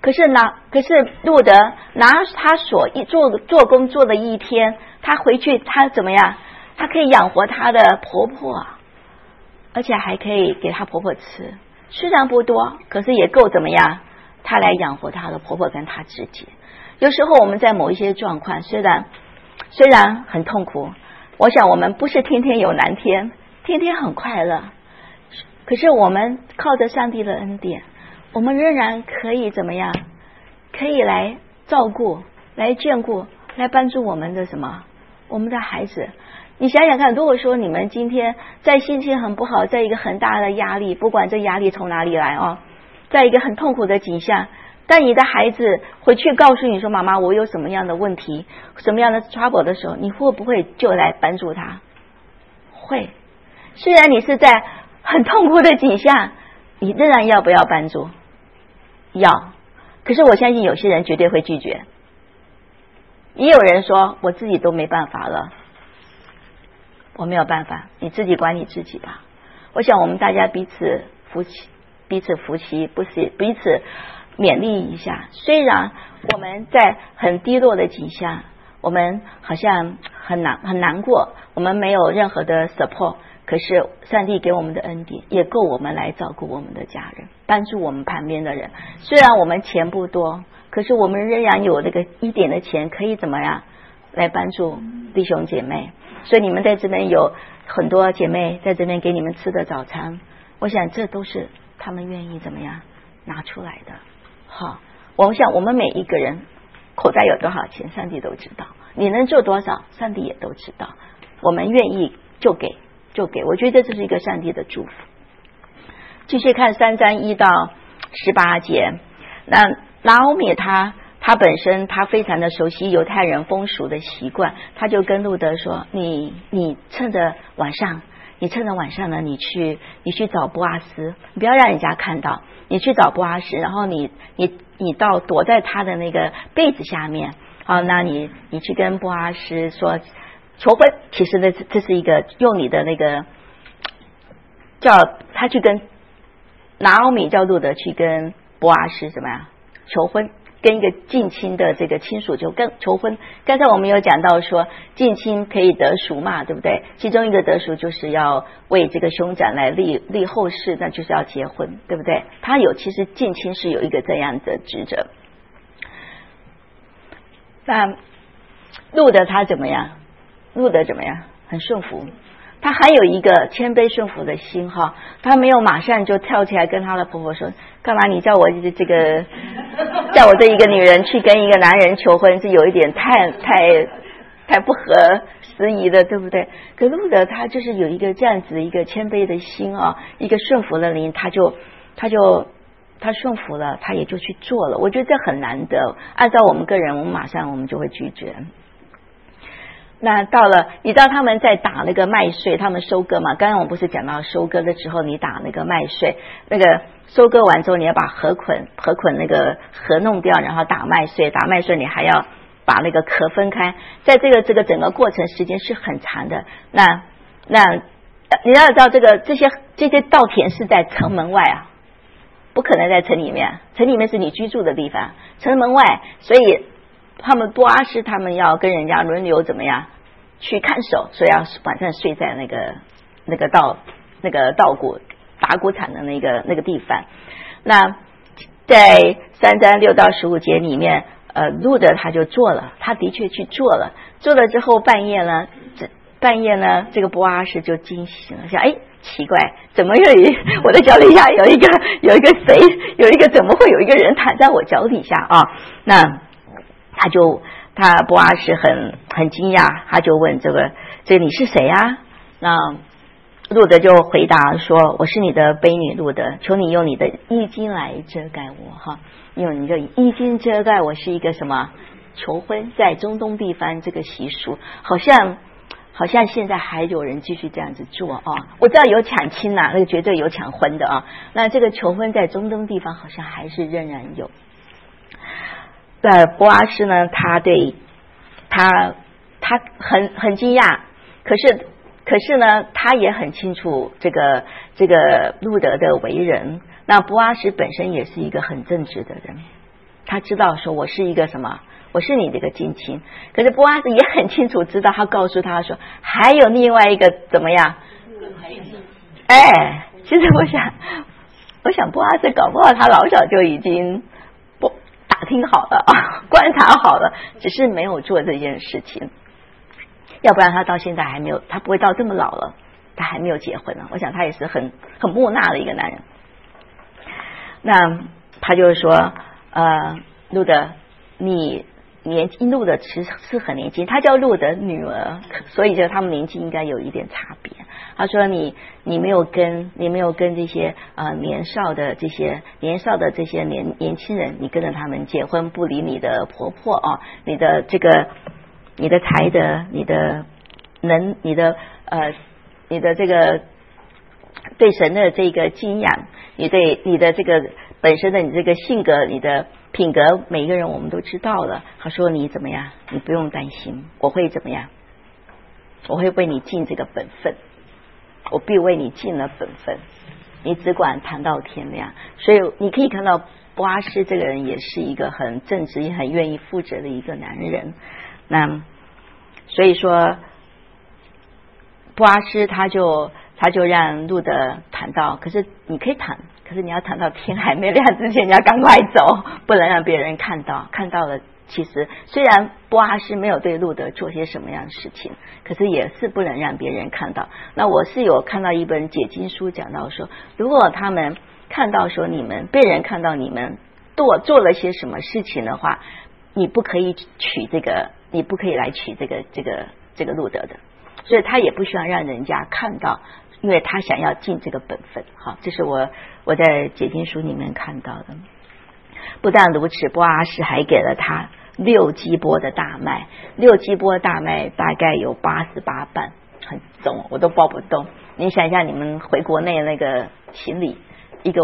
可是路德拿他所做工做的一天，他回去他怎么样？他可以养活他的婆婆，而且还可以给他婆婆吃，虽然不多，可是也够怎么样？他来养活他的婆婆跟他自己。有时候我们在某一些状况，虽然很痛苦，我想我们不是天天有难天，天天很快乐，可是我们靠着上帝的恩典，我们仍然可以怎么样？可以来照顾、来眷顾、来帮助我们的什么？我们的孩子。你想想看，如果说你们今天在心情很不好，在一个很大的压力，不管这压力从哪里来哦，在一个很痛苦的景象，但你的孩子回去告诉你说，妈妈我有什么样的问题，什么样的 trouble 的时候，你会不会就来帮助他？会。虽然你是在很痛苦的景象，你仍然要不要帮助？要。可是我相信有些人绝对会拒绝，也有人说我自己都没办法了，我没有办法，你自己管你自己吧。我想我们大家彼此扶齐，不是彼此勉励一下。虽然我们在很低落的景象，我们好像很难过，我们没有任何的 support， 可是上帝给我们的恩典也够我们来照顾我们的家人，帮助我们旁边的人。虽然我们钱不多，可是我们仍然有那个一点的钱，可以怎么样来帮助弟兄姐妹。所以你们在这边有很多姐妹在这边给你们吃的早餐，我想这都是他们愿意怎么样拿出来的。好，我想我们每一个人口袋有多少钱，上帝都知道，你能做多少，上帝也都知道。我们愿意就给，我觉得这是一个上帝的祝福。继续看3章1到18节。那拿俄米她本身她非常的熟悉犹太人风俗的习惯，她就跟路德说，你趁着晚上呢，你去找波阿斯，你不要让人家看到，你去找波阿斯，然后你到躲在他的那个被子下面，好，那你去跟波阿斯说求婚。其实呢，这是一个用你的那个叫他去跟拿俄米叫路德去跟波阿斯怎么样求婚，跟一个近亲的这个亲属就跟求婚。刚才我们有讲到说近亲可以得赎嘛，对不对？其中一个得赎就是要为这个兄长来立后事，那就是要结婚，对不对？其实近亲是有一个这样的职责。那路德他怎么样？路德怎么样？很顺服，他还有一个谦卑顺服的心哈，他没有马上就跳起来跟他的婆婆说，干嘛你叫我这一个女人去跟一个男人求婚，是有一点太不合时宜的，对不对？可路德他就是有一个这样子一个谦卑的心啊，一个顺服的灵，他顺服了，他也就去做了。我觉得这很难得，按照我们个人，我们马上我们就会拒绝。那你知道他们在打那个麦穗，他们收割嘛？刚刚我不是讲到收割的时候，你打那个麦穗，那个收割完之后，你要把禾捆那个禾弄掉，然后打麦穗你还要把那个壳分开，在这个整个过程时间是很长的。那你要知道这些稻田是在城门外啊，不可能在城里面，城里面是你居住的地方，城门外，所以他们波阿斯他们要跟人家轮流怎么样去看守，所以要晚上睡在那个稻谷打谷场的那个地方。那在3章6到15节里面，路德他就做了，他的确去做了之后，半夜呢，这个波阿斯就惊醒了，想奇怪，怎么我的脚底下有一个怎么会有一个人躺在我脚底下啊？那他波阿斯很惊讶，他就问这个你是谁啊？那路德就回答说，我是你的婢女路德，求你用你的衣襟来遮盖我哈，用你的衣襟遮盖我，是一个什么求婚，在中东地方这个习俗好像现在还有人继续这样子做啊。我知道有抢亲那个绝对有抢婚的啊。那这个求婚在中东地方好像还是仍然有。波阿斯呢，他很惊讶，可是呢，他也很清楚这个路德的为人。那波阿斯本身也是一个很正直的人， 他知道说我是一个什么，我是你的一个近亲。可是波阿斯也很清楚知道，他告诉他说还有另外一个怎么样？哎，其实我想波阿斯搞不好他老早就已经打听好了啊，观察好了，只是没有做这件事情。要不然他到现在还没有，他不会到这么老了，他还没有结婚呢。我想他也是很木讷的一个男人。那他就是说，路德，你路德是很年轻，他叫路德女儿，所以就他们年纪应该有一点差别。他说你没有跟这些年少的这些年轻人，你跟着他们结婚，不理你的婆婆啊，你的这个你的才德，你的这个对神的这个敬仰，你的这个本身的你这个性格，你的品格，每一个人我们都知道了。他说你怎么样？你不用担心，我会怎么样？我会为你尽这个本分，我必为你尽了本分。你只管谈到天亮。所以你可以看到波阿斯这个人也是一个很正直也很愿意负责的一个男人。那所以说波阿斯他就让路德谈到，可是你可以谈，可是你要谈到天还没亮之前，你要赶快走，不能让别人看到。看到了，其实虽然波阿斯没有对路德做些什么样的事情，可是也是不能让别人看到。那我是有看到一本解经书讲到说，如果他们看到说你们被人看到你们做了些什么事情的话，你不可以来娶这个路德的。所以他也不需要让人家看到，因为他想要尽这个本分。好，这是我在解经书里面看到的。不但如此，波阿斯还给了他6基波的大麦，6基波大麦大概有88磅，很重，我都抱不动。你想一下，你们回国内那个行李，一个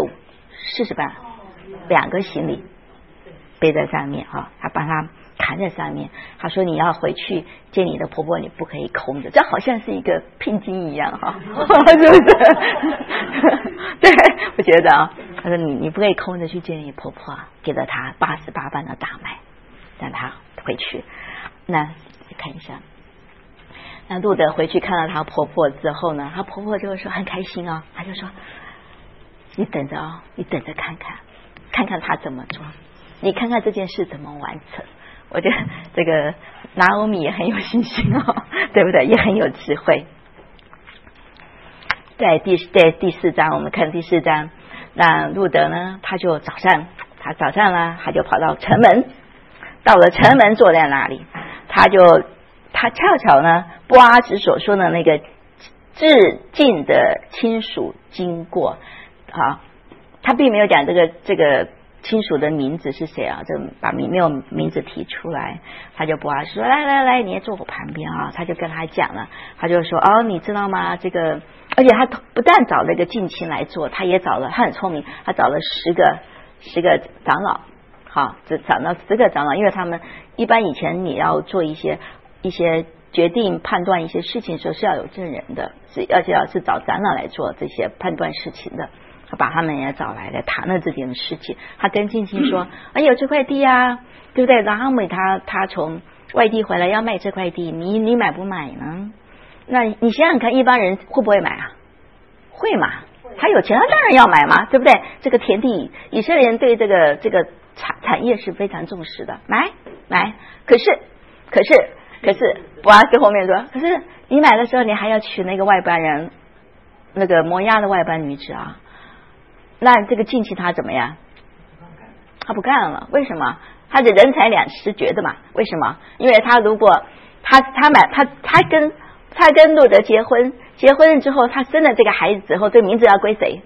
40磅，2个行李背在上面哈，他把它扛在上面。他说你要回去见你的婆婆，你不可以空着，这好像是一个聘金一样哈，是不是？对，我觉得啊，他说你不可以空着去见你婆婆，给了他88磅的大麦，让他回去。那看一下，那路德回去看到他婆婆之后呢，他婆婆就说很开心啊，他就说你等着啊，你等着看看他怎么做，你看看这件事怎么完成。我觉得这个拿俄米也很有信心哦，对不对？也很有智慧。在第4章，我们看第4章，那路德呢，他早上他就跑到城门，到了城门坐在那里，他恰巧呢，波阿斯所说的那个至近的亲属经过，好，他并没有讲这个亲属的名字是谁啊？就没有名字提出来，他就波阿斯说来，你也坐我旁边啊。他就跟他讲了，他就说你知道吗？这个，而且他不但找了一个近亲来做，他很聪明，他找了10个长老，好，找了10个长老，因为他们一般以前你要做一些决定判断一些事情的时候是要有证人的，而且是找长老来做这些判断事情的。他把他们也找来谈了这件事情。他跟近亲说：“有这块地啊，对不对？然后他从外地回来要卖这块地，你买不买呢？那你想想看，一般人会不会买啊？会嘛？他有钱，他当然要买嘛，对不对？这个田地，以色列人对这个产业是非常重视的，买。可是，波阿斯后面说，可是你买的时候，你还要娶那个外邦人，那个摩押的外邦女子啊。”那这个近期他怎么样？他不干了，为什么？他的人财两失绝的嘛？为什么？因为他如果他跟路德结婚了之后，他生了这个孩子之后，这个名字要归谁？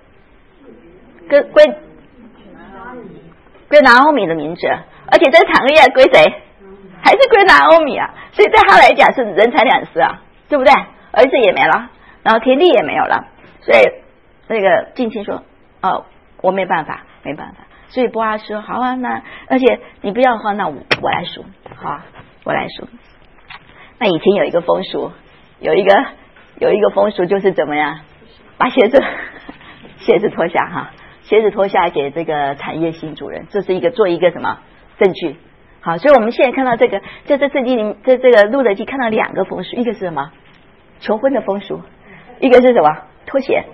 归拿俄米的名字，而且这个产业要归谁？还是归拿俄米啊？所以对他来讲是人财两失啊，对不对？儿子也没了，然后田地也没有了，所以那个近亲说。我没办法，所以波阿斯说好啊，那而且你不要的话，那我来数，好，我来数。那以前有一个风俗，有一个风俗就是怎么样，把鞋子脱下哈，鞋子脱下给这个产业新主人，这是做一个什么证据。好，所以我们现在看到这个，在这圣经里，在这个路德记看到2个风俗，一个是什么？求婚的风俗，一个是什么？脱鞋。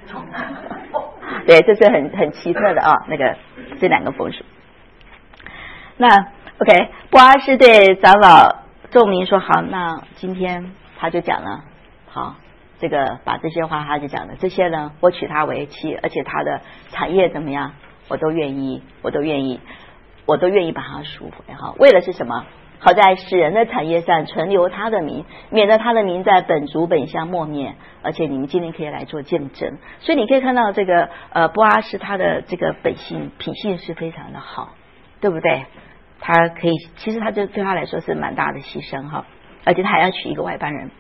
对，这是很奇特的啊，那个这2个风俗。那 OK， 波阿斯对长老众民说：“好，那今天他就讲了，好，这个把这些话他就讲了，这些呢，我娶她为妻，而且他的产业怎么样，我都愿意把他赎回。哈，为了是什么？好在使人的产业上存留他的名，免得他的名在本族本乡没灭。而且你们今天可以来做见证，所以你可以看到这个波阿斯他的这个品性是非常的好，对不对？他可以，其实他就对他来说是蛮大的牺牲哈，而且他还要娶一个外邦人。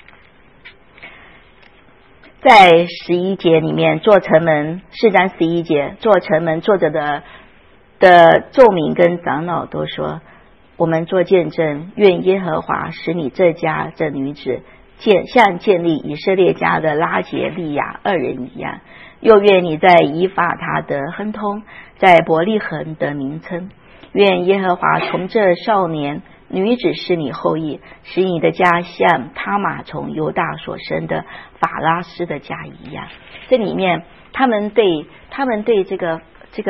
在11节里面，做城门4章11节，做城门坐着的众民跟长老都说：我们做见证，愿耶和华使你这家这女子像建立以色列家的拉结利亚2人一样，又愿你在以法他得亨通，在伯利恒得名称。愿耶和华从这少年女子是你后裔，使你的家像他玛从犹大所生的法拉斯的家一样。这里面他们对这个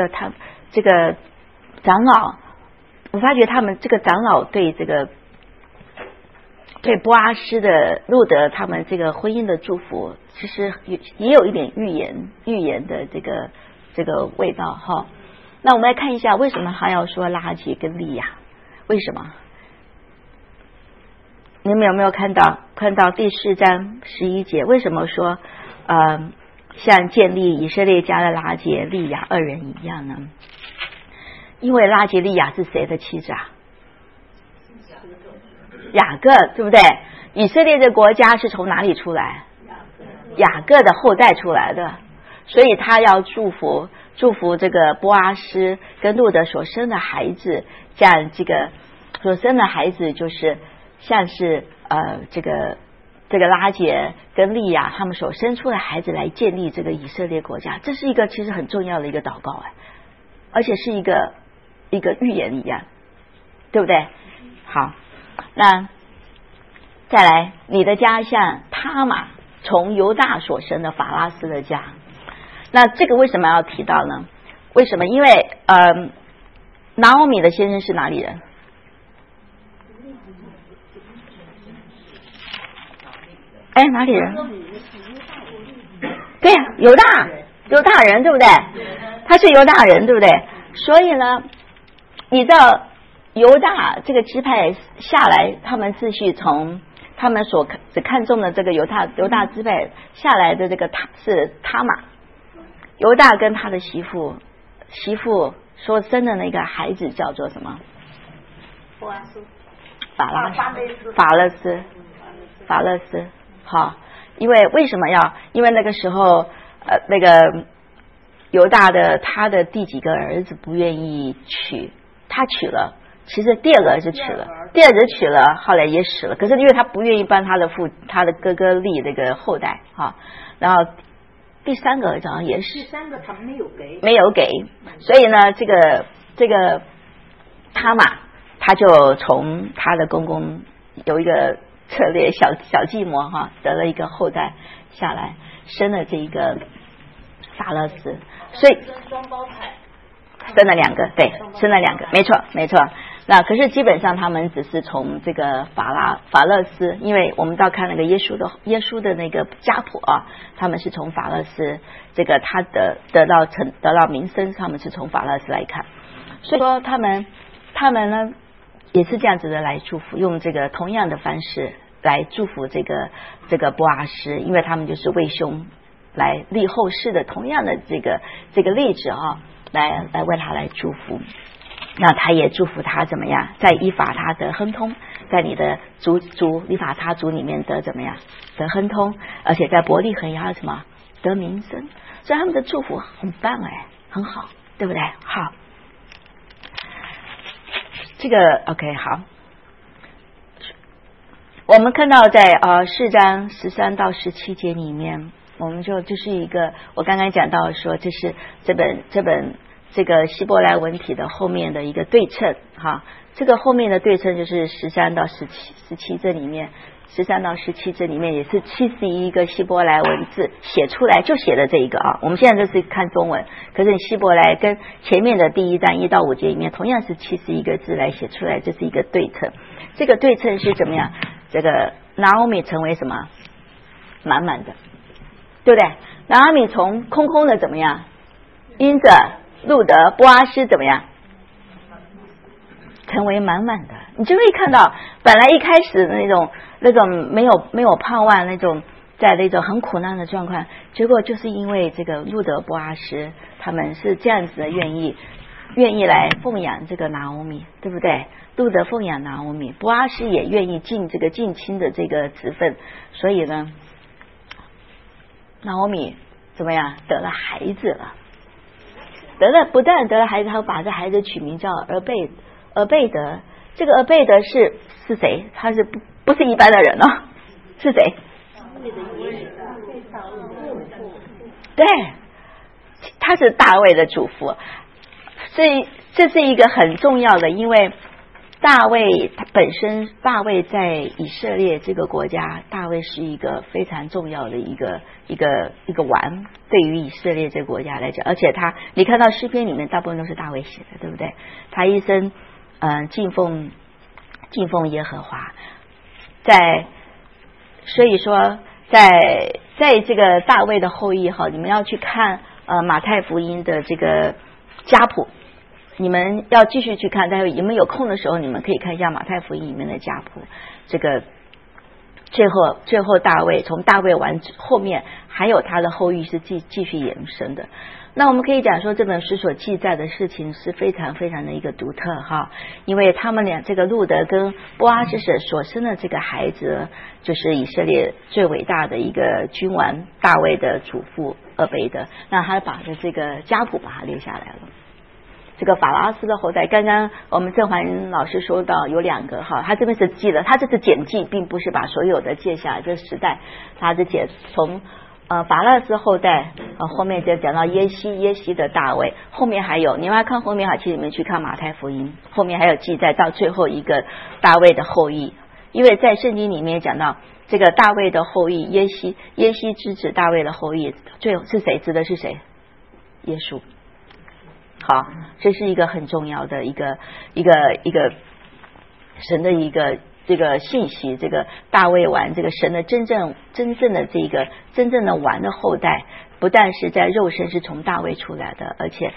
长老，我发觉他们这个长老对波阿斯的路德他们这个婚姻的祝福，其实也有一点预言的这个味道哈。那我们来看一下，为什么还要说拉结跟利亚？为什么？你们有没有看到第4章11节？为什么说像建立以色列家的拉结利亚2人一样呢？因为拉结利亚是谁的妻子啊？雅各，对不对？以色列的国家是从哪里出来？雅各的后代出来的，所以他要祝福这个波阿斯跟路德所生的孩子，像这个所生的孩子就是像是这个拉结跟利亚他们所生出的孩子来建立这个以色列国家，这是一个其实很重要的一个祷告而且是一个预言一样，对不对？好，那再来，你的家像他玛从犹大所生的法拉斯的家。那这个为什么要提到呢？为什么？因为拿俄米的先生是哪里人？哪里人？对呀，犹大人，对不对？他是犹大人，对不对？所以呢，你知道犹大这个支派下来，他们秩序从他们所只看重的这个犹大支派下来的这个是他玛。犹大跟他的媳妇所生的那个孩子叫做什么？法勒斯。好，因为什么要？因为那个时候那个犹大的他的第几个儿子不愿意娶，他娶了，其实第2个儿子娶了，后来也死了。可是因为他不愿意帮他的哥哥立那个后代然后第3个儿子好像也是， 第3个他没有给，所以呢，这个他玛他就从他的公公有一个策略小计谋得了一个后代下来，生了这一个法勒斯，所以双胞胎生了2个，对，生了2个，没错。那可是基本上他们只是从这个法勒斯，因为我们到看那个耶稣的那个家谱他们是从法勒斯这个他得到名声，他们是从法勒斯来看，所以说他们呢也是这样子的来祝福，用这个同样的方式来祝福这个波阿斯，因为他们就是为兄来立后世的同样的这个例子来为他来祝福。那他也祝福他怎么样，在以法他得亨通，在你的族以法他族里面得怎么样，得亨通，而且在伯利恒也要什么得名声，所以他们的祝福很棒很好，对不对？好，这个 OK 好，我们看到在4章13到17节里面，我们就是一个我刚刚讲到说，这是这本这个希伯来文体的后面的一个对称哈，这个后面的对称就是13到17这里面，13到17这里面也是71个希伯来文字写出来，就写的这一个啊。我们现在就是看中文，可是希伯来跟前面的第1章1到5节里面同样是71个字来写出来，这是一个对称。这个对称是怎么样？这个拿俄米成为什么？满满的，对不对？拿俄米从空空的怎么样？因着路得波阿斯怎么样？成为满满的。你就会看到，本来一开始那种没有盼望，那种在那种很苦难的状况，结果就是因为这个路得波阿斯他们是这样子的愿意来奉养这个拿俄米，对不对？路得奉养拿俄米，波阿斯也愿意尽这个近亲的这个职分，所以呢，拿俄米怎么样得了孩子了？不但得了孩子，还把这孩子取名叫俄贝德。这个俄贝德是谁？他是不是一般的人哦？是谁？对，他是大卫的主妇。所以这是一个很重要的，因为大卫他本身，大卫在以色列这个国家，大卫是一个非常重要的一个王，对于以色列这个国家来讲，而且你看到诗篇里面大部分都是大卫写的，对不对？他一生敬奉耶和华，所以说在这个大卫的后裔哈，你们要去看马太福音的这个家谱。你们要继续去看，但是你们有空的时候，你们可以看一下马太福音里面的家谱。这个最后大卫从大卫完后面还有他的后裔是继续延伸的。那我们可以讲说，这本书所记载的事情是非常非常的一个独特哈，因为他们俩这个路得跟波阿斯所生的这个孩子，就是以色列最伟大的一个君王大卫的祖父俄贝德，那他把这个家谱把它留下来了。这个法拉斯的后代，刚刚我们郑环老师说到有2个哈，他这边是记了，他这是简记，并不是把所有的记下来。这时代他是从法拉斯后代后面就讲到耶西的大卫，后面还有，你们要看后面，其实你们去看马太福音，后面还有记载到最后一个大卫的后裔，因为在圣经里面讲到这个大卫的后裔耶西之子大卫的后裔，最后是谁？指的是谁？耶稣。好，这是一个很重要的一个神的一个这个信息，这个大卫王，这个神的真正的这个真正的王的后代，不但是在肉身是从大卫出来的，而且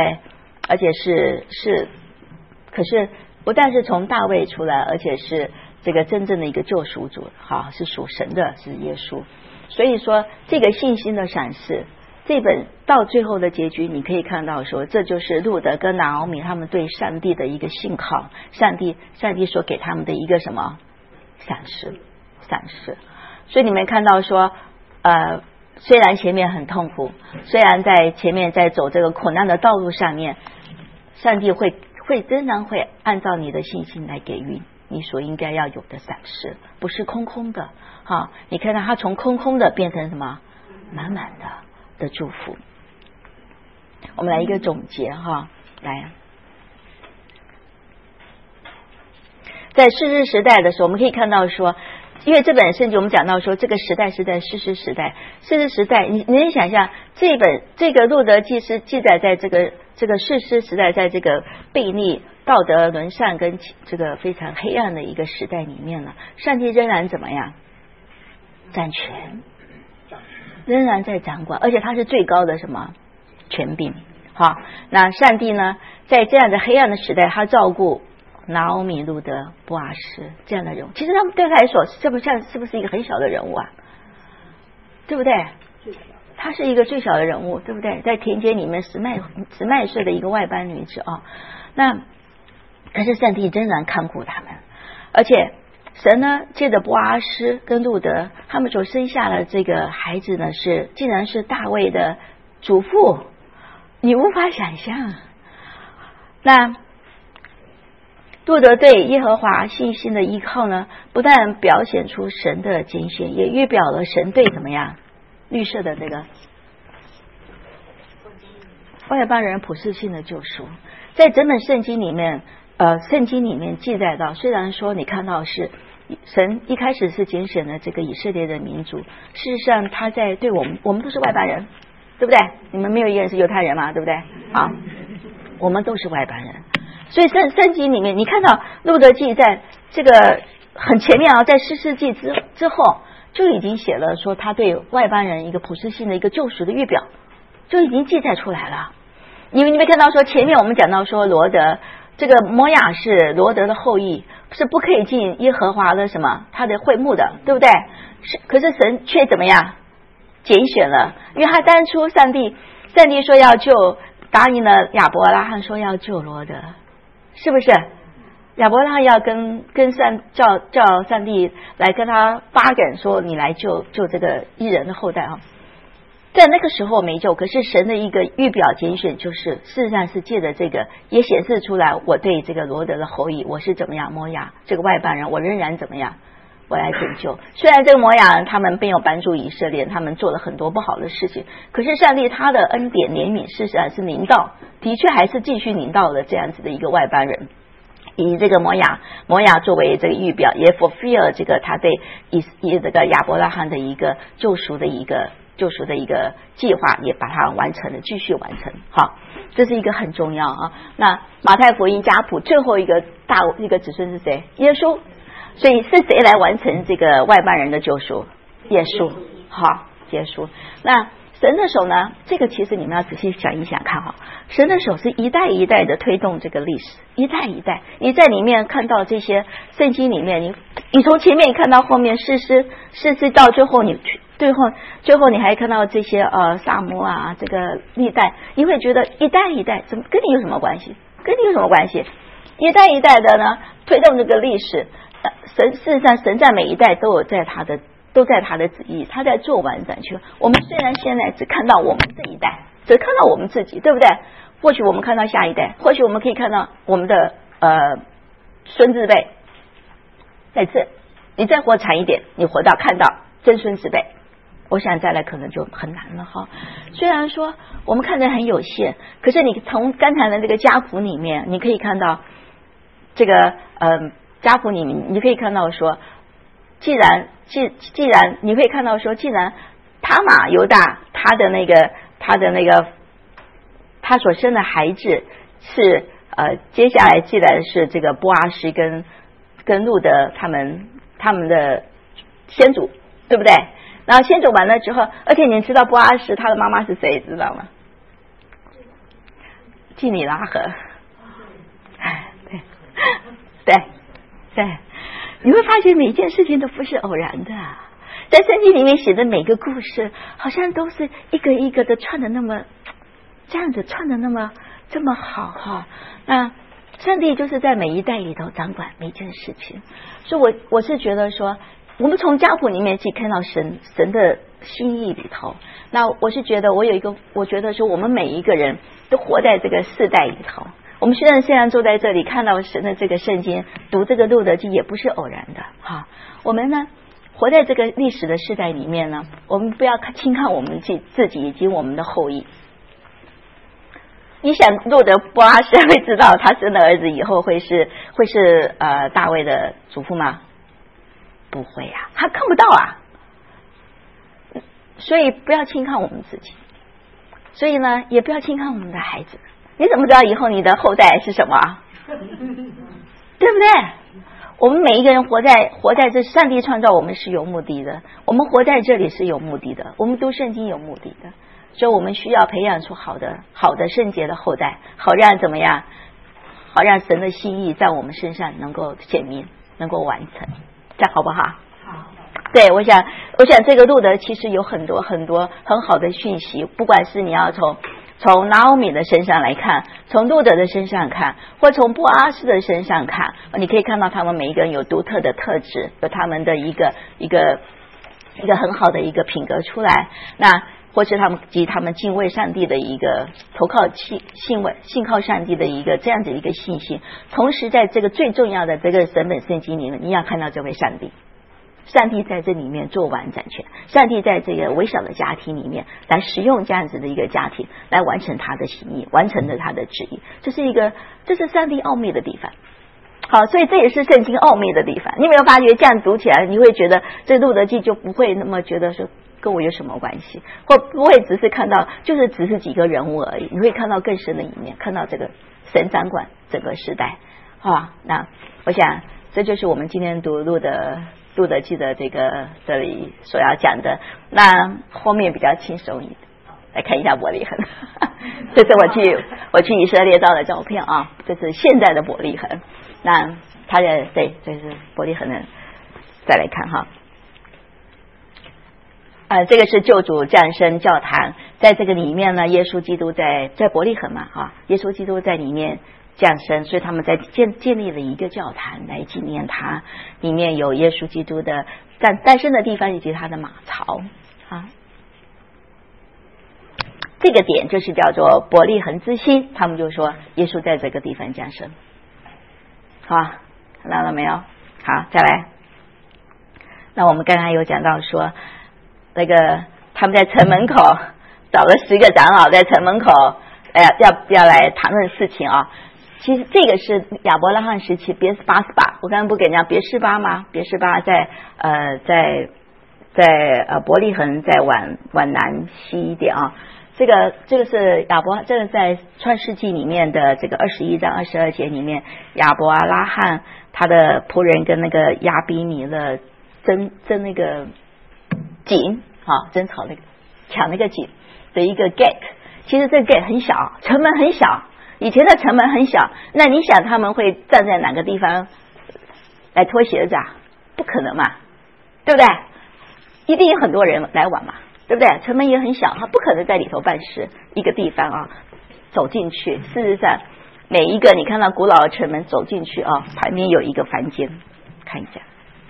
可是不但是从大卫出来，而且是这个真正的一个救赎主，好，是属神的，是耶稣。所以说这个信心的闪示，这本到最后的结局，你可以看到说，这就是路得跟拿俄米他们对上帝的一个信靠，上帝所给他们的一个什么闪示。所以你们看到说虽然前面很痛苦，虽然在前面在走这个苦难的道路上面，上帝会仍然会按照你的信心来给予你所应该要有的闪示，不是空空的哈。你看到他从空空的变成什么满满的祝福。我们来一个总结哈，来，在士师时代的时候，我们可以看到说，因为这本圣经我们讲到说，这个时代是在士师时代，士师时代，你能想象这个路得记是记载在这个士师时代，在这个悖逆、道德沦丧跟这个非常黑暗的一个时代里面呢，上帝仍然怎么样掌权，仍然在掌管，而且他是最高的什么权柄。好，那上帝呢，在这样的黑暗的时代，他照顾拿俄米、路得、波阿斯这样的人物，其实他们对他来说是不是一个很小的人物啊？对不对？她是一个最小的人物，对不对？在田间里面10麦穗的一个外邦女子啊。那可是上帝仍然看顾他们，而且神呢，借着波阿斯跟路得他们所生下的这个孩子呢，竟然是大卫的祖父，你无法想象。那路得对耶和华信心的依靠呢，不但表现出神的拣选，也预表了神对怎么样绿色的这个外邦人普世性的救赎。在整本圣经里面，圣经里面记载到，虽然说你看到是神一开始是拣选了这个以色列的民族，事实上他在对我们都是外邦人，对不对？你们没有一个人是犹太人嘛，对不对？好，我们都是外邦人。所以圣经里面你看到路德记在这个很前面啊，在士师记之后就已经写了说他对外邦人一个普世性的一个救赎的预表，就已经记载出来了。你没看到说前面我们讲到说罗德这个摩亚是罗德的后裔，是不可以进耶和华的什么他的会幕的，对不对？可是神却怎么样拣选了，因为他当初上帝说要救，答应了亚伯拉罕说要救罗德，是不是？亚伯拉罕要跟叫上帝来跟他bargain说你来救这个义人的后代啊。在那个时候没救，可是神的一个预表拣选，就是事实上是借着这个也显示出来，我对这个罗德的后裔我是怎么样，摩亚这个外邦人我仍然怎么样，我来拯救。虽然这个摩亚人他们没有帮助以色列，他们做了很多不好的事情，可是上帝他的恩典怜悯事实上是临到，的确还是继续临到了这样子的一个外邦人，以这个摩亚作为这个预表，也 fulfill 这个他对这个亚伯拉罕的一个救赎的一个计划，也把它完成了，继续完成。好，这是一个很重要啊。那马太福音家谱最后一个子孙是谁？耶稣。所以是谁来完成这个外邦人的救赎？耶稣。好，耶稣。那神的手呢？这个其实你们要仔细想一想看哈，神的手是一代一代的推动这个历史，一代一代。你在里面看到这些圣经里面，你从前面看到后面士师到最后最后你还看到这些萨摩啊，这个历代，你会觉得一代一代怎么跟你有什么关系？跟你有什么关系？一代一代的呢推动这个历史，事实上神在每一代都在他的旨意，他在做完展去。我们虽然现在只看到我们这一代，只看到我们自己，对不对？或许我们看到下一代，或许我们可以看到我们的孙子辈。在这你再活长一点，你看到曾孙子辈，我想再来可能就很难了哈。虽然说我们看得很有限，可是你从刚才的这个家谱里面，你可以看到这个家谱里面，你可以看到说，既然你可以看到说，既然他玛犹大他的那个他所生的孩子是接下来记载的是这个波阿斯跟路德他们的先祖，对不对？然后先祖完了之后，而且你知道波阿斯他的妈妈是谁，知道吗？基米拉和，对，你会发现每一件事情都不是偶然的，在圣经里面写的每个故事，好像都是一个一个的串的那么这样子串的那么这么好哈。那上帝就是在每一代里头掌管每一件事情，所以我是觉得说，我们从家谱里面去看到神的心意里头。那我是觉得我觉得说，我们每一个人都活在这个世代里头。我们虽然坐在这里看到神的这个圣经，读这个路德记也不是偶然的哈。我们呢活在这个历史的世代里面呢，我们不要轻看我们自己以及我们的后裔。你想路德波阿斯会知道他生的儿子以后会是大卫的祖父吗？不会啊，他看不到啊。所以不要轻看我们自己，所以呢也不要轻看我们的孩子。你怎么知道以后你的后代是什么？对不对？我们每一个人活在这，上帝创造我们是有目的的，我们活在这里是有目的的，我们读圣经有目的的，所以我们需要培养出好的圣洁的后代，好让怎么样？好让神的心意在我们身上能够显明，能够完成，这样好不好？好。对，我想这个路德其实有很多很多很好的讯息，不管是你要从拿俄米的身上来看，从路德的身上看，或从波阿斯的身上看，你可以看到他们每一个人有独特的特质，有他们的一个很好的一个品格出来。那或是他们敬畏上帝的一个投靠信靠上帝的一个这样子一个信心。同时在这个最重要的这个整本圣经里面，你要看到这位上帝。 上帝在这里面做完掌权，上帝在这个微小的家庭里面来使用这样子的一个家庭来完成他的心意，完成了他的旨意，这是上帝奥秘的地方。好，所以这也是圣经奥秘的地方。你有没有发觉这样读起来，你会觉得这路德记就不会那么觉得说跟我有什么关系，或不会只是看到就是只是几个人物而已，你会看到更深的一面，看到这个神掌管整个时代。好，那我想这就是我们今天读路德记的这里所要讲的。那后面比较轻松一点，来看一下伯利恒。这是我去以色列照的照片啊，这是现在的伯利恒。那他的对，这是伯利恒的，再来看哈。这个是救主降生教堂，在这个里面呢，耶稣基督在伯利恒嘛哈，耶稣基督在里面降生，所以他们在建立了一个教堂来纪念他，里面有耶稣基督的诞生的地方以及他的马槽啊。这个点就是叫做伯利恒之星，他们就说耶稣在这个地方降生。好，看到了没有？好，再来。那我们刚才有讲到说，那个他们在城门口找了10个长老在城门口，要来谈论事情啊。其实这个是亚伯拉罕时期别是巴斯巴，我刚刚不给人家别是巴吗？别是巴在伯利恒再往南西一点啊。这个是这个在创世纪里面的这个21章22节里面，亚伯拉罕他的仆人跟那个亚比米勒争那个井啊，争吵那个抢那个井的一个 gate。其实这个 gate 很小，城门很小，以前的城门很小，那你想他们会站在哪个地方来脱鞋子啊？不可能嘛，对不对？一定有很多人来往嘛，对不对？城门也很小，他不可能在里头办事。一个地方啊，走进去，事实上每一个你看到古老的城门走进去啊，旁边有一个房间，看一下。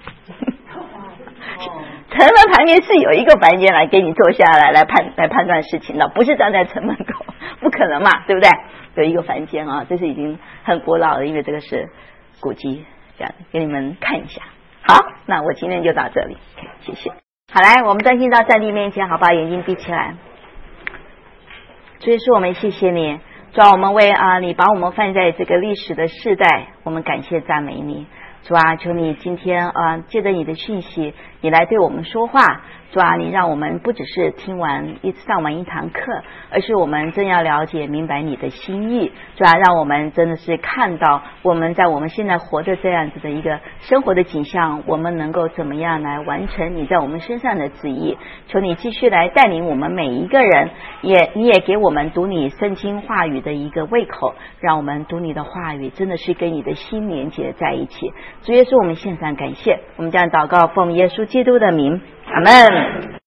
城门旁边是有一个房间来给你坐下来判断事情的，不是站在城门口，不可能嘛，对不对？有一个房间啊，这是已经很古老的，因为这个是古迹，这样给你们看一下。好，那我今天就到这里，谢谢。好，来，我们专心到上帝面前，好吧，眼睛闭起来。主耶稣，我们谢谢你，主啊，我们为你把我们放在这个历史的世代，我们感谢赞美你。主啊，求你今天借着你的讯息，你来对我们说话。主啊，你让我们不只是上完一堂课，而是我们真要了解明白你的心意。主啊，让我们真的是看到我们在我们现在活的这样子的一个生活的景象，我们能够怎么样来完成你在我们身上的旨意。求你继续来带领我们每一个人，你也给我们读你圣经话语的一个胃口，让我们读你的话语真的是跟你的心连接在一起。主耶稣，我们献上感谢，我们将祷告奉耶稣基督的名，阿们。